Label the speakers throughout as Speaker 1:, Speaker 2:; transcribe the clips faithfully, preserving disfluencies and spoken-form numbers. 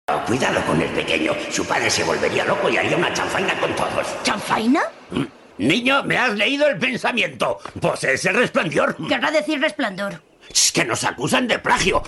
Speaker 1: Cuidado con el pequeño. Su padre se volvería loco y haría una chanfaina con todos.
Speaker 2: ¿Chanfaina?
Speaker 1: ¿Mm? Niño, ¿me has leído el pensamiento? Pues es el Resplandor.
Speaker 2: Querrá decir Resplandor.
Speaker 1: Es que nos acusan de plagio.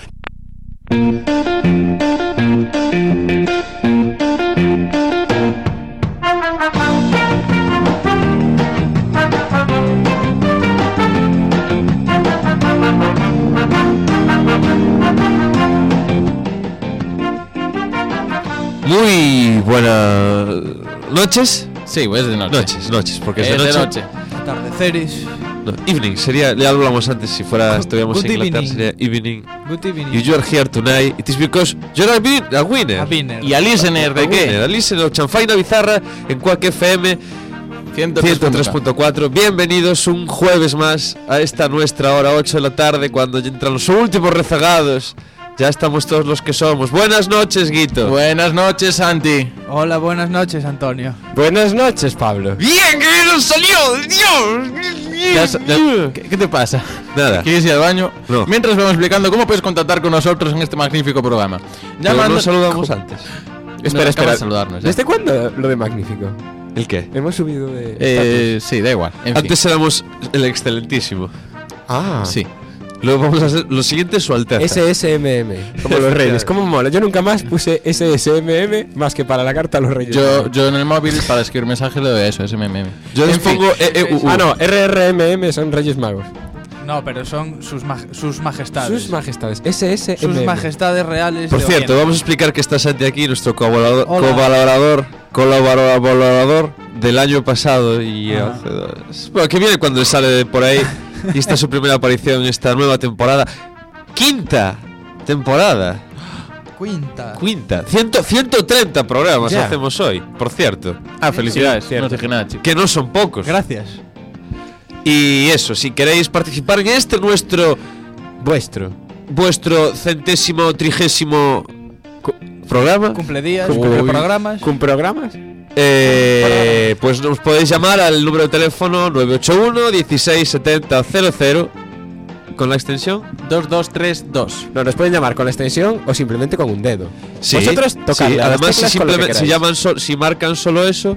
Speaker 3: Muy buenas noches.
Speaker 4: Sí, pues de noche.
Speaker 3: Noches, noches, porque es,
Speaker 4: es
Speaker 3: de noche.
Speaker 4: de noche.
Speaker 5: Atardeceres.
Speaker 3: No, evening sería, ya hablamos antes, si fuera estuviéramos
Speaker 5: Good
Speaker 3: en Inglaterra
Speaker 5: evening.
Speaker 3: sería evening.
Speaker 5: Good evening.
Speaker 3: You, you are here tonight. It is because you're a, win, a winner.
Speaker 5: A winner.
Speaker 4: ¿Y a listener de
Speaker 3: A winner,
Speaker 4: qué?
Speaker 3: a listener, Chanfaina Bizarra en Quack F M
Speaker 4: ciento
Speaker 3: ciento tres punto cuatro. Bienvenidos un jueves más a esta nuestra hora ocho de la tarde, cuando ya entran los últimos rezagados. Ya estamos todos los que somos. Buenas noches, Guito.
Speaker 4: Buenas noches, Santi.
Speaker 5: Hola, buenas noches, Antonio.
Speaker 6: Buenas noches, Pablo.
Speaker 3: Bien, que bien nos salió, Dios.
Speaker 4: Ya sa- ya- ¿Qué, qué te pasa?
Speaker 3: Nada.
Speaker 4: ¿Quieres ir al baño?
Speaker 3: No.
Speaker 4: Mientras vamos explicando cómo puedes contactar con nosotros en este magnífico programa.
Speaker 3: Pero
Speaker 4: Llamando-
Speaker 3: nos saludamos antes.
Speaker 4: Espera, espera. Saludarnos, ya.
Speaker 6: ¿Desde cuándo lo de Magnífico?
Speaker 3: ¿El qué?
Speaker 6: Hemos subido de...
Speaker 4: Eh, sí, da igual. En
Speaker 3: Antes éramos el excelentísimo.
Speaker 6: Ah,
Speaker 3: Sí. Luego vamos a hacer lo siguiente, su alteza.
Speaker 6: S S M M, como los reyes. ¿Cómo mola? Yo nunca más puse S S M M más que para la carta a los reyes.
Speaker 4: Yo, yo en el móvil para escribir mensajes le doy a eso, S M M.
Speaker 3: Yo les
Speaker 4: En fin.
Speaker 3: pongo E E U U.
Speaker 6: Ah, no, R R M M son Reyes Magos.
Speaker 5: No, pero son sus, maj- sus majestades.
Speaker 6: Sus majestades. S S M
Speaker 5: Sus
Speaker 6: M.
Speaker 5: majestades reales.
Speaker 3: Por
Speaker 5: de
Speaker 3: cierto,
Speaker 5: Oriente.
Speaker 3: vamos a explicar que está Santi aquí, nuestro colaborador,
Speaker 5: Hola.
Speaker 3: colaborador, colaborador del año pasado y
Speaker 5: Ajá.
Speaker 3: hace dos. Bueno, que viene cuando sale de por ahí y esta es su primera aparición en esta nueva temporada. Quinta temporada.
Speaker 5: Quinta.
Speaker 3: Quinta. Ciento, ciento treinta programas
Speaker 6: Ya.
Speaker 3: hacemos hoy, por cierto.
Speaker 4: Ah, felicidades.
Speaker 6: Sí,
Speaker 4: no
Speaker 6: cierto.
Speaker 4: dije nada, chico.
Speaker 3: Que no son pocos.
Speaker 5: Gracias.
Speaker 3: Y eso, si queréis participar en este nuestro,
Speaker 6: Vuestro.
Speaker 3: vuestro centésimo, trigésimo co- programa,
Speaker 5: Cumpledías,
Speaker 6: Uy.
Speaker 5: cumple-programas.
Speaker 6: ¿Con programas?
Speaker 3: eh, pues nos podéis llamar al número de teléfono nueve ocho uno, dieciséis setenta cero cero con la extensión.
Speaker 4: dos dos tres dos.
Speaker 6: No, nos pueden llamar con la extensión o simplemente con un dedo.
Speaker 3: Sí,
Speaker 6: Vosotros tocadle
Speaker 3: sí,
Speaker 6: a las
Speaker 3: además si,
Speaker 6: teclas con lo que
Speaker 3: simplemente, si,
Speaker 6: queráis.
Speaker 3: llaman so- si marcan solo eso,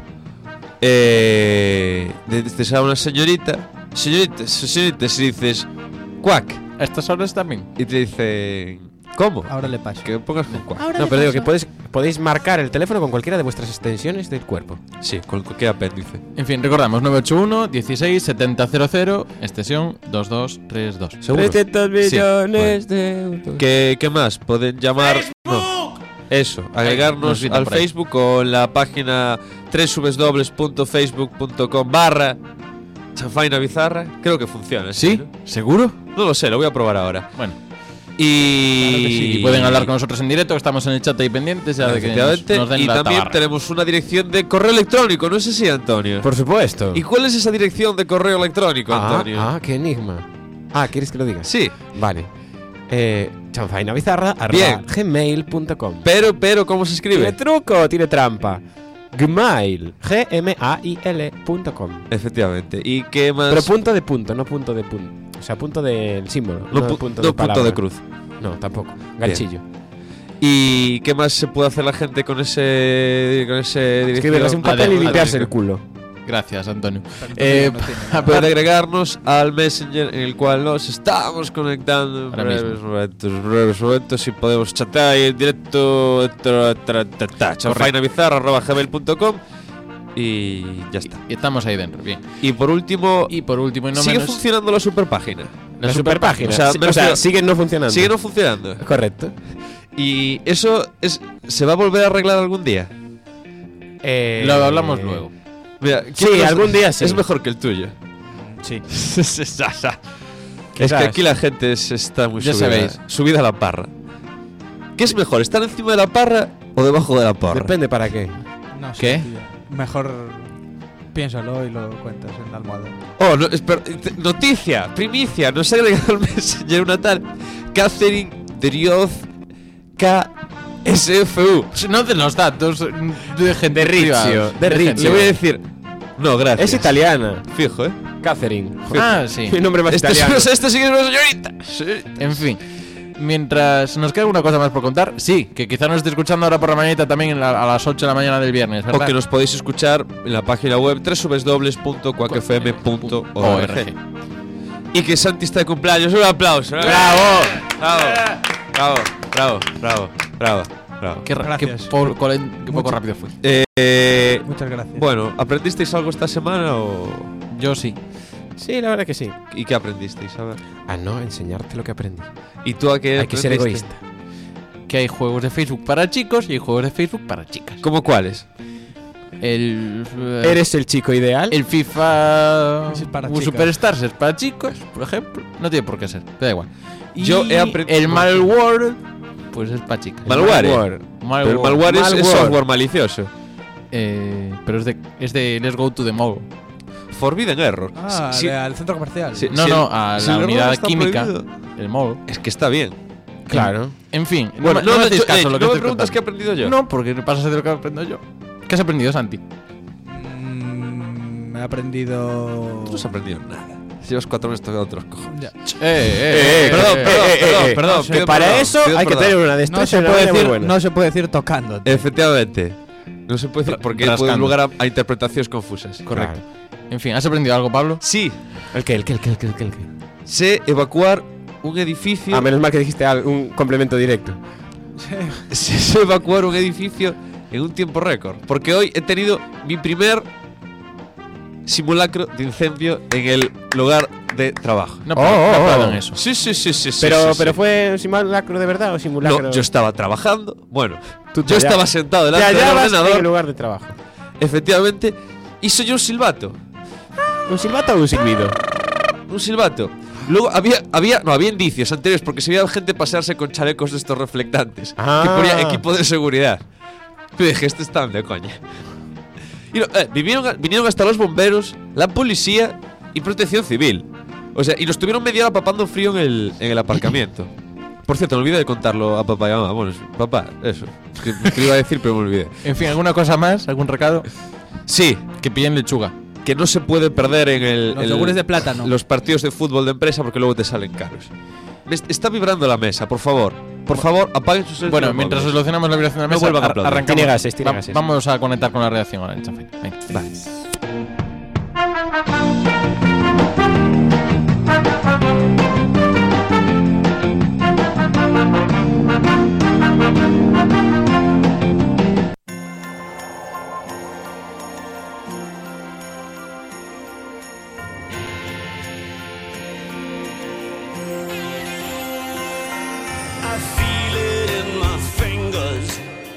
Speaker 3: eh, desde a una señorita, señorita, señorita, si dices Quack
Speaker 4: ¿Estas horas también?
Speaker 3: y te dicen ¿cómo?
Speaker 5: Ahora le paso.
Speaker 3: Que pongas con Quack.
Speaker 5: Ahora
Speaker 6: No,
Speaker 5: le
Speaker 6: pero digo
Speaker 5: paso.
Speaker 6: que podéis, podéis marcar el teléfono con cualquiera de vuestras extensiones del cuerpo.
Speaker 3: Sí, con cualquier apéndice.
Speaker 4: En fin, recordamos nueve ocho uno, dieciséis setenta cero cero, extensión dos dos tres dos.
Speaker 3: ¿Seguro?
Speaker 6: trescientos millones de euros.
Speaker 3: ¿Qué, ¿Qué más? Pueden llamar. No. Eso,
Speaker 4: nos
Speaker 3: agregarnos
Speaker 4: gritan
Speaker 3: al
Speaker 4: por ahí.
Speaker 3: Facebook o en la página doble u doble u doble u punto facebook punto com barra Chanfaina Bizarra. Creo que funciona.
Speaker 4: ¿Sí?
Speaker 3: ¿no?
Speaker 4: ¿Seguro?
Speaker 3: No lo sé, lo voy a probar ahora.
Speaker 4: Bueno,
Speaker 3: Y.
Speaker 4: claro que sí. Y pueden hablar con nosotros en directo, estamos en el chat ahí pendientes ya de que nos,
Speaker 3: Efectivamente.
Speaker 4: nos den
Speaker 3: Y
Speaker 4: la
Speaker 3: también
Speaker 4: tabarra.
Speaker 3: tenemos una dirección de correo electrónico, no sé si, Antonio.
Speaker 6: Por supuesto.
Speaker 3: ¿Y cuál es esa dirección de correo electrónico,
Speaker 6: ah,
Speaker 3: Antonio?
Speaker 6: ah, qué enigma. Ah, ¿quieres que lo diga?
Speaker 3: Sí,
Speaker 6: Vale. Eh, chanfainabizarra
Speaker 3: Bien.
Speaker 6: arroba gmail punto com.
Speaker 3: pero, pero, ¿cómo se
Speaker 6: ¿Tiene
Speaker 3: escribe?
Speaker 6: truco? ¿Tiene trampa? Gmail. G M A I L punto com.
Speaker 3: Efectivamente. ¿Y qué más?
Speaker 6: Pero punto de punto, no punto de punto. O sea, punto del símbolo.
Speaker 3: no,
Speaker 6: de
Speaker 3: pu-
Speaker 6: punto
Speaker 3: no
Speaker 6: de
Speaker 3: punto
Speaker 6: palabra.
Speaker 3: de cruz.
Speaker 6: No, tampoco. Ganchillo.
Speaker 3: ¿Y qué más se puede hacer la gente con ese con ese
Speaker 6: Escribirles un
Speaker 3: dirección?
Speaker 6: papel y
Speaker 4: Adem-
Speaker 6: limpiarse
Speaker 4: adem-
Speaker 6: el culo.
Speaker 4: Gracias, Antonio.
Speaker 5: Pero
Speaker 4: Eh,
Speaker 5: no tiene nada.
Speaker 3: Pueden agregarnos al Messenger en el cual nos estamos conectando en
Speaker 4: Ahora
Speaker 3: breves
Speaker 4: mismo.
Speaker 3: momentos, breves momentos y podemos chatear ahí en directo chanfainabizarra arroba gmail punto com y ya está.
Speaker 4: Y estamos ahí dentro, bien.
Speaker 3: Y por último,
Speaker 4: Y por último y no
Speaker 3: sigue
Speaker 4: menos,
Speaker 3: funcionando la superpágina.
Speaker 6: La superpágina.
Speaker 3: O sea,
Speaker 6: Sí,
Speaker 3: me
Speaker 6: o sea,
Speaker 3: refiero-
Speaker 6: sigue no funcionando.
Speaker 3: Sigue no funcionando.
Speaker 6: Correcto.
Speaker 3: Y eso es se va a volver a arreglar algún día.
Speaker 6: Eh,
Speaker 4: lo hablamos luego.
Speaker 3: Mira,
Speaker 6: Sí,
Speaker 3: ¿quién nos-
Speaker 6: algún día sí.
Speaker 3: Es mejor que el tuyo.
Speaker 5: Sí.
Speaker 3: Es que
Speaker 6: Quizás.
Speaker 3: aquí la gente se está muy
Speaker 4: Ya
Speaker 3: subida,
Speaker 4: sabéis.
Speaker 3: subida a la parra. ¿Qué es mejor, estar encima de la parra o debajo de la parra?
Speaker 6: Depende para qué.
Speaker 5: No sé,
Speaker 4: ¿Qué?
Speaker 5: tío. Mejor piénsalo y lo cuentas en la almohada.
Speaker 3: Oh, no, espera, te- noticia, primicia, nos ha agregado al Messenger una tal Catherine Drioz K S F U.
Speaker 4: No de los datos de gente
Speaker 6: De Rizio,
Speaker 4: privados.
Speaker 6: de Rizio.
Speaker 3: Le voy a decir. No, gracias.
Speaker 6: Es italiana.
Speaker 3: Fijo, ¿eh?
Speaker 6: Catherine.
Speaker 4: Ah, sí.
Speaker 6: Mi nombre más
Speaker 3: Este,
Speaker 6: italiano.
Speaker 3: es- este sí que es una señorita. Sí.
Speaker 4: En fin. Mientras nos queda alguna cosa más por contar, sí, que quizá nos esté escuchando ahora por la mañana también en la- a las ocho de la mañana del viernes, ¿verdad?
Speaker 3: O que nos podéis escuchar en la página web doble u doble u doble u punto cuac f m punto org. Y que Santi está de cumpleaños. Un aplauso.
Speaker 4: ¡Bravo!
Speaker 3: Bravo, bravo, bravo, bravo, bravo, bravo.
Speaker 4: Qué, ra- qué
Speaker 5: Gracias.
Speaker 4: po- colen- qué poco
Speaker 5: Mucho.
Speaker 4: rápido fui.
Speaker 3: Eh,
Speaker 5: Muchas gracias.
Speaker 3: bueno, ¿aprendisteis algo esta semana o...?
Speaker 4: Yo sí.
Speaker 6: Sí, la verdad que sí.
Speaker 3: ¿Y qué aprendisteis? A ver.
Speaker 6: Ah, no, enseñarte lo que aprendí.
Speaker 3: ¿Y tú a qué
Speaker 6: Hay que ser
Speaker 3: aprendiste?
Speaker 6: egoísta.
Speaker 4: Que hay juegos de Facebook para chicos y hay juegos de Facebook para chicas.
Speaker 3: ¿Cómo cuáles?
Speaker 4: El. eh,
Speaker 6: ¿Eres el chico ideal?
Speaker 4: El FIFA
Speaker 5: Ese es para
Speaker 4: o
Speaker 5: chicas.
Speaker 4: Superstars es para chicos, por ejemplo. No tiene por qué ser, te da igual. Y
Speaker 3: Yo he aprendido-
Speaker 4: el malware, pues es para chicas.
Speaker 3: Malware.
Speaker 6: Malware.
Speaker 4: Malware.
Speaker 3: Pero el malware es, es
Speaker 6: Malware.
Speaker 3: software malicioso.
Speaker 4: Eh, pero es de, es de Let's Go to the Mall.
Speaker 3: Forbidden error.
Speaker 5: Ah,
Speaker 3: Si-
Speaker 5: de- al centro comercial.
Speaker 3: si-
Speaker 4: No,
Speaker 3: si
Speaker 4: no,
Speaker 3: el-
Speaker 4: a
Speaker 3: si
Speaker 4: la
Speaker 3: el error
Speaker 4: unidad
Speaker 3: está
Speaker 4: química.
Speaker 3: prohibido,
Speaker 4: El mall.
Speaker 3: Es que está bien.
Speaker 6: Claro.
Speaker 4: En fin,
Speaker 3: Bueno,
Speaker 4: no, no, me hacéis
Speaker 3: yo-
Speaker 4: caso
Speaker 3: eh,
Speaker 4: lo que
Speaker 3: no
Speaker 4: estoy
Speaker 3: me preguntas qué he
Speaker 4: contando.
Speaker 3: aprendido yo.
Speaker 4: No, porque pasas de lo que aprendo yo. ¿Qué has aprendido, Santi?
Speaker 5: Mm, he aprendido.
Speaker 3: No has aprendido nada. Llevas cuatro meses tocando otros cojones.
Speaker 5: Ya.
Speaker 4: Eh, eh,
Speaker 6: eh,
Speaker 3: perdón,
Speaker 6: eh,
Speaker 3: perdón,
Speaker 6: eh,
Speaker 3: perdón,
Speaker 6: eh,
Speaker 3: perdón,
Speaker 6: Que
Speaker 3: pido
Speaker 6: para
Speaker 3: perdón,
Speaker 6: eso
Speaker 3: pido
Speaker 6: hay que
Speaker 3: perdón.
Speaker 6: tener una
Speaker 5: No
Speaker 6: destreza
Speaker 5: se
Speaker 6: y una
Speaker 5: puede
Speaker 6: habilidad muy
Speaker 5: decir,
Speaker 6: buena.
Speaker 5: no se puede decir tocando.
Speaker 3: Efectivamente. No se puede decir porque
Speaker 4: Rascando.
Speaker 3: puede dar lugar a, a interpretaciones confusas.
Speaker 6: Correcto.
Speaker 4: En fin, ¿has aprendido algo, Pablo?
Speaker 3: Sí,
Speaker 6: ¿El qué? ¿El qué? ¿El qué? ¿El qué? ¿El qué? ¿El qué?
Speaker 3: sé evacuar un edificio.
Speaker 6: Ah, menos mal que dijiste algo, un complemento directo.
Speaker 3: sé, sé evacuar un edificio en un tiempo récord. Porque hoy he tenido mi primer simulacro de incendio en el lugar de trabajo.
Speaker 4: No,
Speaker 6: Oh,
Speaker 4: no
Speaker 6: oh,
Speaker 4: aplaudan
Speaker 6: oh.
Speaker 4: eso.
Speaker 3: Sí, sí, sí, sí. sí,
Speaker 6: Pero,
Speaker 3: sí,
Speaker 6: pero
Speaker 3: sí.
Speaker 6: fue un simulacro de verdad o simulacro.
Speaker 3: No, yo estaba trabajando. Bueno,
Speaker 6: Tú
Speaker 3: yo
Speaker 6: te
Speaker 3: estaba
Speaker 6: hallabas-
Speaker 3: sentado
Speaker 6: Te
Speaker 3: delante del
Speaker 6: hallabas en el
Speaker 3: ordenador.
Speaker 6: lugar de trabajo.
Speaker 3: Efectivamente, y soy un silbato.
Speaker 6: ¿Un silbato o un silbido?
Speaker 3: Un silbato. Luego había, había, no, había indicios anteriores porque se veía gente pasearse con chalecos de estos reflectantes.
Speaker 6: Ah.
Speaker 3: Que ponía equipo de seguridad. Yo dije, esto está de coña. Y no, eh, vinieron, vinieron hasta los bomberos, la policía y protección civil. O sea, y nos tuvieron media hora papando frío en el, en el aparcamiento. Por cierto, me olvidé de contarlo a papá y a mamá. Bueno, papá, eso. Que, que lo iba a decir, pero me olvidé.
Speaker 4: En fin, ¿alguna cosa más? ¿Algún recado?
Speaker 3: Sí,
Speaker 4: Que pillen lechuga.
Speaker 3: que no se puede perder en el,
Speaker 5: Los
Speaker 3: el-
Speaker 5: yogures de plátano.
Speaker 3: los partidos de fútbol de empresa porque luego te salen caros. Me est- está vibrando la mesa, por favor. Por favor, apaguen sus
Speaker 4: Bueno,
Speaker 3: teléfonos
Speaker 4: mientras
Speaker 3: móviles.
Speaker 4: solucionamos la vibración de la
Speaker 3: No
Speaker 4: mesa,
Speaker 3: vuelvan a
Speaker 4: ar-
Speaker 3: aplaudir.
Speaker 4: arrancamos.
Speaker 6: Tiene gases, tiene
Speaker 4: Va-
Speaker 6: gases.
Speaker 4: Vamos a conectar con la redacción ahora, en Chafé. Venga.
Speaker 3: Vale.
Speaker 7: I feel it in my fingers.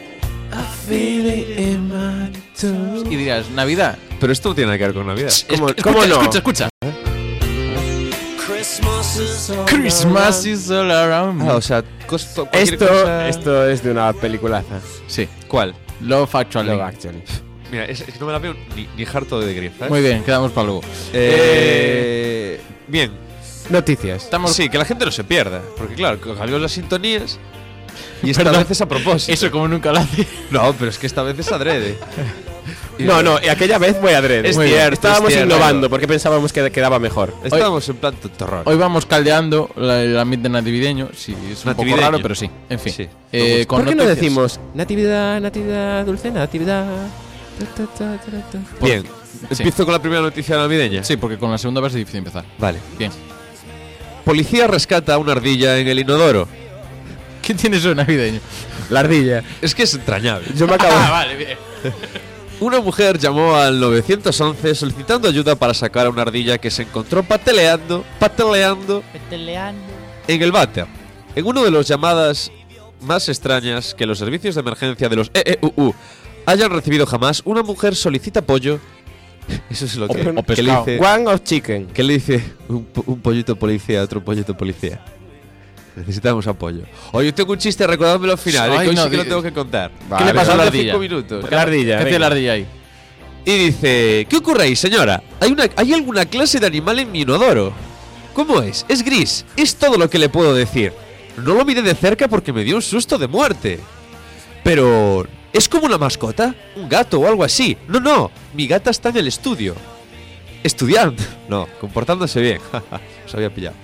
Speaker 4: Y dirás, ¿Navidad?
Speaker 3: Pero esto no tiene nada que ver con Navidad.
Speaker 6: ¿Cómo,
Speaker 4: Escucha,
Speaker 6: cómo no?
Speaker 4: Escucha, escucha.
Speaker 7: Christmas is all
Speaker 4: Christmas is all around me.
Speaker 3: Ah, o sea, costo, cualquier
Speaker 6: Esto,
Speaker 3: cosa-
Speaker 6: esto es de una peliculaza.
Speaker 4: Sí.
Speaker 3: ¿Cuál?
Speaker 4: Love Actually.
Speaker 6: Love Actually.
Speaker 3: Mira, es, es que no me la veo ni, ni harto de gris, ¿sabes?
Speaker 4: Muy bien, quedamos para luego.
Speaker 3: Eh, bien.
Speaker 6: Noticias.
Speaker 4: Estamos.
Speaker 3: Sí, que la gente no se pierda. Porque claro, cambiamos las sintonías. Y esta
Speaker 4: Perdón.
Speaker 3: vez es a propósito.
Speaker 4: Eso como nunca lo hace.
Speaker 3: No, pero es que esta vez es adrede. Y-
Speaker 6: No, no, y aquella vez fue adrede.
Speaker 3: Es
Speaker 6: Muy bien.
Speaker 3: cierto,
Speaker 6: Estábamos
Speaker 3: es cierto.
Speaker 6: innovando porque pensábamos que quedaba mejor.
Speaker 3: Estábamos en plan terror.
Speaker 4: Hoy vamos caldeando la- el ambiente nativideño. Sí, es un
Speaker 3: Nativideño.
Speaker 4: poco raro, pero sí. En fin.
Speaker 3: Sí, me
Speaker 4: Eh,
Speaker 3: gusta.
Speaker 4: con
Speaker 6: ¿Por qué no
Speaker 4: noticias.
Speaker 6: decimos natividad, natividad, dulce natividad? Ta, ta, ta, ta, ta.
Speaker 3: Bien.
Speaker 4: Sí.
Speaker 3: Empiezo con la primera noticia navideña.
Speaker 4: Sí, porque con la segunda va a ser difícil empezar.
Speaker 3: Vale.
Speaker 4: Bien.
Speaker 3: Policía rescata a una ardilla en el inodoro.
Speaker 4: ¿Qué tiene eso de navideño?
Speaker 6: La ardilla.
Speaker 3: Es que es entrañable.
Speaker 6: Yo me acabo.
Speaker 4: Ah, vale, bien.
Speaker 3: Una mujer llamó al nueve once solicitando ayuda para sacar a una ardilla que se encontró pateleando, pateleando en el váter. En uno de las llamadas más extrañas que los servicios de emergencia de los E E U U hayan recibido jamás, una mujer solicita apoyo. Eso es lo que,
Speaker 4: O- o
Speaker 3: que le
Speaker 4: pescado.
Speaker 3: dice,
Speaker 6: One of chicken.
Speaker 3: que le dice un, po- un pollito policía a otro pollito policía. Necesitamos apoyo. Oye, tengo un chiste, recordádmelo al final,
Speaker 4: Ay,
Speaker 3: eh, que hoy
Speaker 4: no,
Speaker 3: sí que lo
Speaker 4: di-
Speaker 3: tengo que contar.
Speaker 4: ¿Qué le pasó a la
Speaker 3: Faltan
Speaker 4: ardilla?
Speaker 3: cinco minutos.
Speaker 6: La ardilla.
Speaker 4: ¿Qué hace
Speaker 6: venga.
Speaker 4: la ardilla ahí?
Speaker 3: Y dice, ¿qué ocurre ahí, señora? ¿Hay, una, ¿Hay alguna clase de animal en mi inodoro? ¿Cómo es? Es gris. Es todo lo que le puedo decir. No lo miré de cerca porque me dio un susto de muerte. Pero... ¿es como una mascota? ¿Un gato o algo así? No, no. Mi gata está en el estudio. ¿Estudiando? No, comportándose bien. Os había pillado.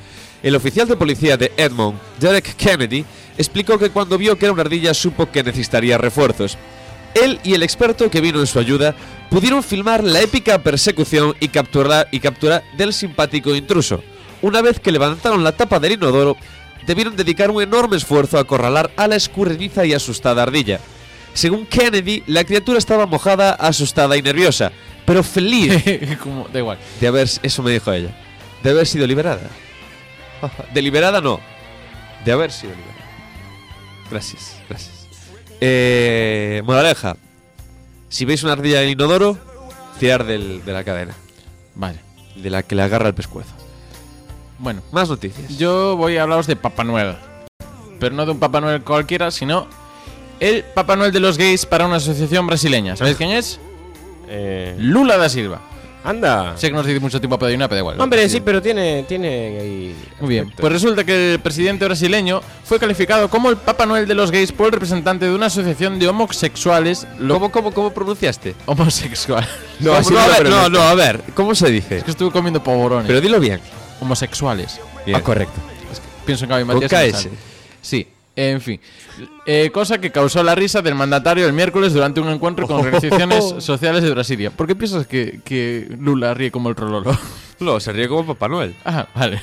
Speaker 3: El oficial de policía de Edmond, Derek Kennedy, explicó que cuando vio que era una ardilla supo que necesitaría refuerzos. Él y el experto que vino en su ayuda pudieron filmar la épica persecución y capturar, y captura del simpático intruso. Una vez que levantaron la tapa del inodoro, debieron dedicar un enorme esfuerzo a acorralar a la escurridiza y asustada ardilla. Según Kennedy, la criatura estaba mojada, asustada y nerviosa, pero feliz
Speaker 4: Como, da igual.
Speaker 3: de haber, eso me dijo ella, de haber sido liberada. Deliberada no, de haber sido liberada. Gracias, gracias. Eh, moraleja, si veis una ardilla en el inodoro, tirar del, de la cadena,
Speaker 4: Vale.
Speaker 3: de la que le agarra el pescuezo.
Speaker 4: Bueno,
Speaker 3: Más noticias.
Speaker 4: yo voy a hablaros de Papá Noel. Pero no de un Papá Noel cualquiera, sino el Papá Noel de los gays para una asociación brasileña. ¿Sabéis quién es?
Speaker 6: Eh,
Speaker 4: Lula da Silva.
Speaker 6: anda.
Speaker 4: Sé que nos dice mucho tiempo a pedir una, pero da igual.
Speaker 6: Hombre, sí, pero tiene, tiene ahí
Speaker 4: Muy bien,
Speaker 6: aspectos.
Speaker 4: pues resulta que el presidente brasileño fue calificado como el Papá Noel de los gays por el representante de una asociación de homosexuales. Lo
Speaker 3: ¿Cómo, cómo, cómo pronunciaste?
Speaker 4: homosexual.
Speaker 6: No,
Speaker 3: ¿Cómo?
Speaker 6: así
Speaker 3: no,
Speaker 6: no
Speaker 3: a
Speaker 6: lo
Speaker 3: ver, no,
Speaker 6: pronuncio.
Speaker 3: no, a ver, ¿cómo se dice?
Speaker 4: Es que estuve comiendo polvorones.
Speaker 3: Pero dilo bien.
Speaker 4: Homosexuales.
Speaker 3: Bien.
Speaker 6: Ah, correcto.
Speaker 4: Pienso en Gaby
Speaker 3: Con
Speaker 4: Matías.
Speaker 3: K
Speaker 4: y me
Speaker 3: S.
Speaker 4: sale. Sí, en fin. Eh, cosa que causó la risa del mandatario el miércoles durante un encuentro con organizaciones sociales de Brasilia. ¿Por qué piensas que, que Lula ríe como el trololo?
Speaker 3: No, se ríe como Papá Noel.
Speaker 4: Ah, vale.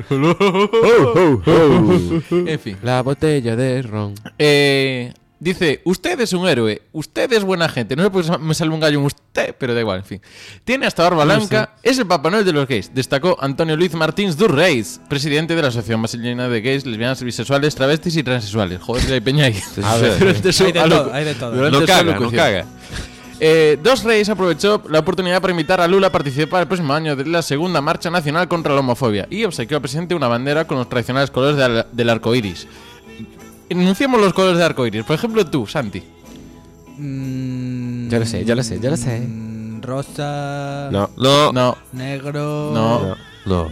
Speaker 4: En fin.
Speaker 6: La botella de ron.
Speaker 4: Eh, dice, usted es un héroe, usted es buena gente. No sé por qué me sale un gallo en usted, pero da igual, en fin. Tiene hasta barba blanca, es el Papá Noel de los gays, destacó Antonio Luis Martins Durreis, presidente de la Asociación Brasileña de Gays, Lesbianas, Bisexuales, Travestis y Transexuales. Joder, que hay peña ahí.
Speaker 3: A ver.
Speaker 4: Durante su
Speaker 5: Hay de
Speaker 4: alocu-
Speaker 5: todo, hay de todo.
Speaker 4: durante
Speaker 3: No
Speaker 4: su
Speaker 3: caga, no
Speaker 4: alocución.
Speaker 3: caga.
Speaker 4: Eh, Dos Reyes aprovechó la oportunidad para invitar a Lula a participar el próximo año de la segunda marcha nacional contra la homofobia y obsequió al presidente una bandera con los tradicionales colores del, del arco iris. Enunciamos los colores del arco iris. Por ejemplo, tú, Santi.
Speaker 5: Mm,
Speaker 6: Ya lo sé, ya lo sé, ya lo sé.
Speaker 5: mm, Rosa.
Speaker 6: No.
Speaker 3: No,
Speaker 4: No,
Speaker 5: Negro.
Speaker 4: no,
Speaker 3: no.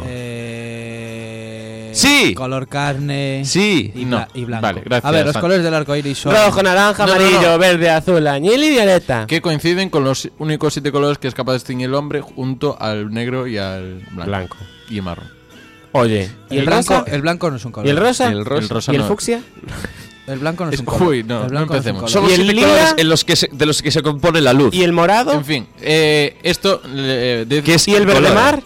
Speaker 5: Eh,
Speaker 3: Sí.
Speaker 5: Color carne.
Speaker 3: Sí.
Speaker 5: Y,
Speaker 4: No.
Speaker 5: bla- y blanco.
Speaker 4: Vale, gracias,
Speaker 5: A ver, los
Speaker 4: Santi.
Speaker 5: colores del arco iris son.
Speaker 6: Rojo, naranja,
Speaker 4: No, no,
Speaker 6: amarillo,
Speaker 4: no.
Speaker 6: verde, azul, añil y violeta.
Speaker 4: que coinciden con los únicos siete colores que es capaz de distinguir el hombre junto al negro y al blanco.
Speaker 6: Blanco.
Speaker 4: Y el marrón.
Speaker 6: Oye, ¿y el,
Speaker 5: blanco,
Speaker 6: rosa?
Speaker 5: el blanco no es un color.
Speaker 6: ¿Y el rosa?
Speaker 3: El rosa.
Speaker 4: El rosa
Speaker 6: ¿Y el
Speaker 4: no.
Speaker 6: fucsia?
Speaker 5: El blanco no es
Speaker 4: Es-
Speaker 5: un color.
Speaker 4: uy, no,
Speaker 5: el blanco
Speaker 4: no
Speaker 5: es un
Speaker 4: empecemos.
Speaker 5: color.
Speaker 3: Son los
Speaker 6: ¿Y el
Speaker 3: siete
Speaker 6: lila?
Speaker 3: colores en los que se- de los que se compone la luz.
Speaker 6: ¿Y el morado?
Speaker 4: En fin, eh, esto... eh, de-
Speaker 3: ¿Qué es
Speaker 6: ¿Y el verde
Speaker 3: color?
Speaker 6: mar?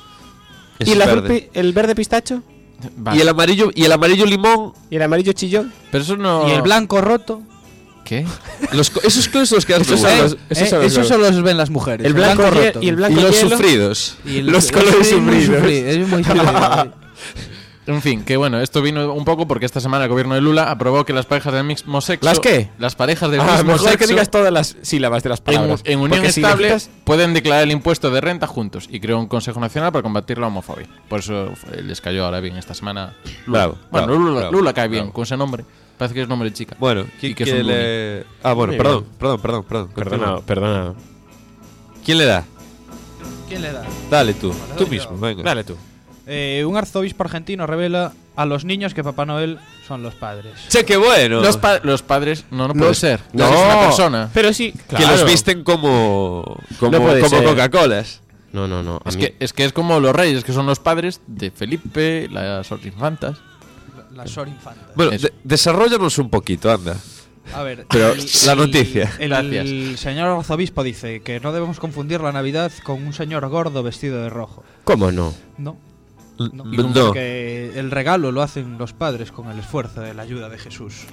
Speaker 3: Es
Speaker 6: ¿Y el, azul
Speaker 3: verde.
Speaker 6: pi- el verde pistacho?
Speaker 4: Vale.
Speaker 3: Y el amarillo y el amarillo limón.
Speaker 6: ¿Y el amarillo chillón?
Speaker 4: Pero eso no...
Speaker 5: Y el blanco roto.
Speaker 4: ¿Qué?
Speaker 3: Los, co- esos colores son los que
Speaker 6: Esos
Speaker 3: hacen
Speaker 6: son
Speaker 5: Eh,
Speaker 6: los-
Speaker 5: eh,
Speaker 6: esos son los
Speaker 5: esos solo los ven las mujeres.
Speaker 6: El blanco
Speaker 5: blanco
Speaker 6: y-
Speaker 5: roto.
Speaker 6: y el
Speaker 3: y
Speaker 6: blanco
Speaker 3: los
Speaker 6: hielo.
Speaker 3: sufridos.
Speaker 5: Y el-
Speaker 6: los
Speaker 5: es
Speaker 6: colores
Speaker 5: muy
Speaker 6: sufridos.
Speaker 5: sufrido, Es muy sufrido.
Speaker 4: En fin, que bueno, esto vino un poco porque esta semana el gobierno de Lula aprobó que las parejas del mismo sexo...
Speaker 6: ¿Las qué?
Speaker 4: Las parejas del
Speaker 6: Ah,
Speaker 4: mismo
Speaker 6: mejor
Speaker 4: sexo...
Speaker 6: que digas todas las sílabas de las
Speaker 4: En,
Speaker 6: palabras.
Speaker 4: en unión
Speaker 6: Porque si
Speaker 4: estable
Speaker 6: le quitas-
Speaker 4: pueden declarar el impuesto de renta juntos y creó un Consejo Nacional para combatir la homofobia. Por eso eh, les cayó ahora bien esta semana. Lula.
Speaker 3: Bravo,
Speaker 4: Bueno,
Speaker 3: bravo,
Speaker 4: Lula,
Speaker 3: bravo,
Speaker 4: Lula cae bien
Speaker 3: bravo.
Speaker 4: con ese nombre. Parece que es nombre de chica.
Speaker 3: Bueno,
Speaker 4: Y
Speaker 3: ¿quién
Speaker 4: que es
Speaker 3: que
Speaker 4: un
Speaker 3: le... Ah, bueno,
Speaker 6: Muy
Speaker 3: perdón,
Speaker 6: bien.
Speaker 3: perdón, perdón, perdón.
Speaker 6: Perdonado,
Speaker 3: Continúa.
Speaker 6: perdonado.
Speaker 3: ¿Quién le da?
Speaker 5: ¿Quién le da?
Speaker 3: Dale tú,
Speaker 5: Vale,
Speaker 3: tú
Speaker 5: doy
Speaker 3: mismo,
Speaker 5: yo.
Speaker 3: venga.
Speaker 6: Dale tú.
Speaker 5: Eh, un arzobispo argentino revela a los niños que Papá Noel son los padres.
Speaker 3: Che, qué bueno.
Speaker 4: Los, pa- los padres, no, no puede
Speaker 6: Los-
Speaker 4: ser.
Speaker 6: No,
Speaker 4: Es una persona.
Speaker 6: Pero sí,
Speaker 3: Que
Speaker 6: claro.
Speaker 3: los visten como como,
Speaker 6: No puede
Speaker 3: como
Speaker 6: ser.
Speaker 3: Coca-Colas.
Speaker 6: No, no, no. a
Speaker 4: Es
Speaker 6: mí-
Speaker 4: que, es que es como los reyes, que son los padres de Felipe, las infantas.
Speaker 5: La Sor Infanta.
Speaker 3: Bueno,
Speaker 4: Eso.
Speaker 3: de- desarrollanos un poquito, anda.
Speaker 5: A ver,
Speaker 3: Pero
Speaker 5: el-
Speaker 3: la
Speaker 5: el-
Speaker 3: noticia.
Speaker 5: El,
Speaker 4: Gracias.
Speaker 5: el señor arzobispo dice que no debemos confundir la Navidad con un señor gordo vestido de rojo.
Speaker 6: ¿Cómo no?
Speaker 5: No, no.
Speaker 3: No.
Speaker 5: Porque el regalo lo hacen los padres con el esfuerzo de la ayuda de Jesús.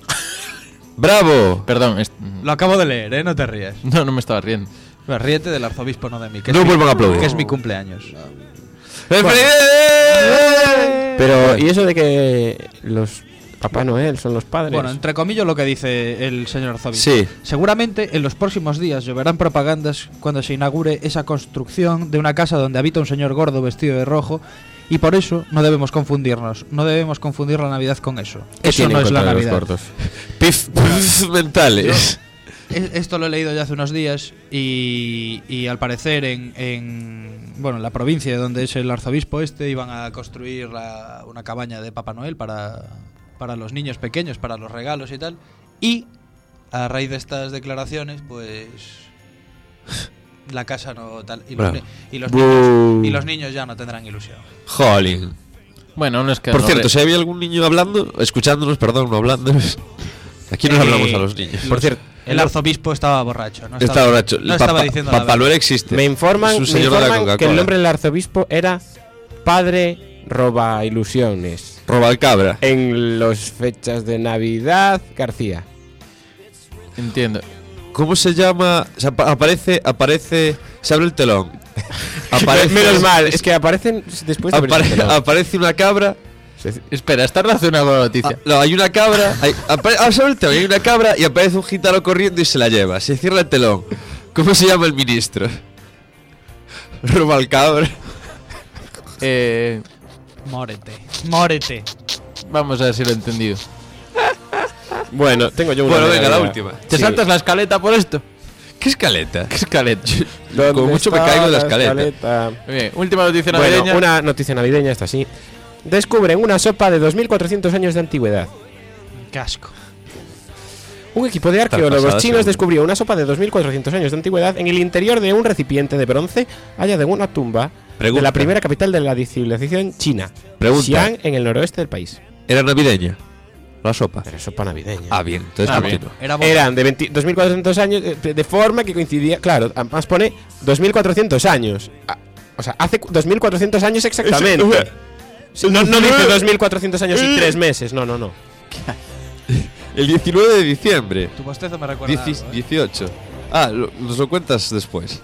Speaker 3: ¡Bravo!
Speaker 4: Perdón, es-
Speaker 5: Lo acabo de leer, ¿eh? No te rías.
Speaker 4: no, no me estaba riendo.
Speaker 5: Pues ríete del arzobispo, no de mí. Que
Speaker 3: No
Speaker 5: es mi-
Speaker 3: vuelvan a aplaudir.
Speaker 5: Que es mi cumpleaños.
Speaker 3: ¡El
Speaker 5: Bueno.
Speaker 3: feliz!
Speaker 6: Pero, ¿y eso de que los Papá Noel son los padres?
Speaker 5: Bueno, entre comillas lo que dice el señor arzobispo.
Speaker 3: Sí.
Speaker 5: Seguramente en los próximos días lloverán propagandas cuando se inaugure esa construcción de una casa donde habita un señor gordo vestido de rojo y por eso no debemos confundirnos. No debemos confundir la Navidad con eso.
Speaker 6: ¿Qué
Speaker 5: Eso
Speaker 6: tienen
Speaker 5: no es la
Speaker 6: contra los
Speaker 5: Navidad.
Speaker 6: gordos?
Speaker 3: Pif, pif mentales.
Speaker 5: Es- Esto lo he leído ya hace unos días y, y al parecer en, en bueno en la provincia donde es el arzobispo este iban a construir la- una cabaña de Papá Noel para, para los niños pequeños, para los regalos y tal. Y a raíz de estas declaraciones, pues la casa no tal y los,
Speaker 3: Bravo.
Speaker 5: ni- y los
Speaker 3: Buh.
Speaker 5: niños, y los niños ya no tendrán ilusión.
Speaker 3: Jolín.
Speaker 4: Bueno, aún es que...
Speaker 3: Por
Speaker 4: no
Speaker 3: cierto,
Speaker 4: re-
Speaker 3: si había algún niño hablando, escuchándonos, perdón, no hablándonos. Aquí nos
Speaker 5: Eh,
Speaker 3: hablamos a los niños.
Speaker 6: Por cierto,
Speaker 5: El arzobispo estaba borracho. No
Speaker 3: Está
Speaker 5: estaba,
Speaker 3: borracho.
Speaker 5: No
Speaker 3: El
Speaker 5: estaba
Speaker 3: Papa-
Speaker 5: diciendo la
Speaker 3: Papá
Speaker 5: verdad.
Speaker 3: Noel existe.
Speaker 6: me informan,
Speaker 3: Es un
Speaker 6: me
Speaker 3: señor de la
Speaker 6: informan que el
Speaker 3: Coca-Cola.
Speaker 6: nombre del arzobispo era Padre Roba Ilusiones.
Speaker 3: Roba el cabra.
Speaker 6: En las fechas de Navidad, García.
Speaker 4: Entiendo.
Speaker 3: ¿Cómo se llama? O sea, apa- aparece, aparece, se abre el telón. Aparece,
Speaker 6: Menos mal, es que aparecen después de
Speaker 3: apare-
Speaker 6: abrirse el telón.
Speaker 3: aparece una cabra.
Speaker 4: Espera, está relacionado con la
Speaker 3: Ah,
Speaker 4: noticia.
Speaker 3: no, hay una cabra. Hay, apare- ah, se abre el telón, hay una cabra y aparece un gitano corriendo y se la lleva. Se cierra el telón. ¿Cómo se llama el ministro? Roba el cabra.
Speaker 4: Eh,
Speaker 5: Mórete. Mórete.
Speaker 4: vamos a ver si lo he entendido.
Speaker 6: Bueno, tengo yo una.
Speaker 3: Bueno, venga, la
Speaker 6: medalla.
Speaker 3: última.
Speaker 4: ¿Te
Speaker 6: Sí.
Speaker 4: saltas la escaleta por esto?
Speaker 3: ¿Qué escaleta?
Speaker 4: ¿Qué escaleta?
Speaker 6: ¿Dónde
Speaker 3: Como mucho me
Speaker 6: está
Speaker 3: caigo de la escaleta.
Speaker 4: Muy bien, última noticia navideña.
Speaker 6: Bueno, una noticia navideña, esta sí. Descubren una sopa de dos mil cuatrocientos años de antigüedad.
Speaker 5: Casco.
Speaker 6: Un equipo de
Speaker 3: Está
Speaker 6: arqueólogos
Speaker 3: pasada,
Speaker 6: chinos
Speaker 3: seguro.
Speaker 6: descubrió una sopa de dos mil cuatrocientos años de antigüedad en el interior de un recipiente de bronce hallado en una tumba
Speaker 3: Pregunta.
Speaker 6: de la primera capital de la civilización china,
Speaker 3: Pregunta.
Speaker 6: Xi'an, en el noroeste del país.
Speaker 3: Era navideña. La sopa.
Speaker 6: Era sopa navideña.
Speaker 3: Ah, bien. Entonces
Speaker 4: Ah,
Speaker 3: continúa.
Speaker 5: Era bo-
Speaker 6: Eran de veinte dos mil cuatrocientos años, eh, de forma que coincidía. Claro, además pone dos mil cuatrocientos años. Ah, o sea, hace dos mil cuatrocientos años exactamente. Sí, no, no dice dos mil cuatrocientos años y tres meses, no, no, no.
Speaker 3: El diecinueve de diciembre.
Speaker 5: Tu bostezo me recuerda
Speaker 3: Dieci-
Speaker 5: algo, ¿eh?
Speaker 3: dieciocho. Ah, lo- nos lo cuentas después.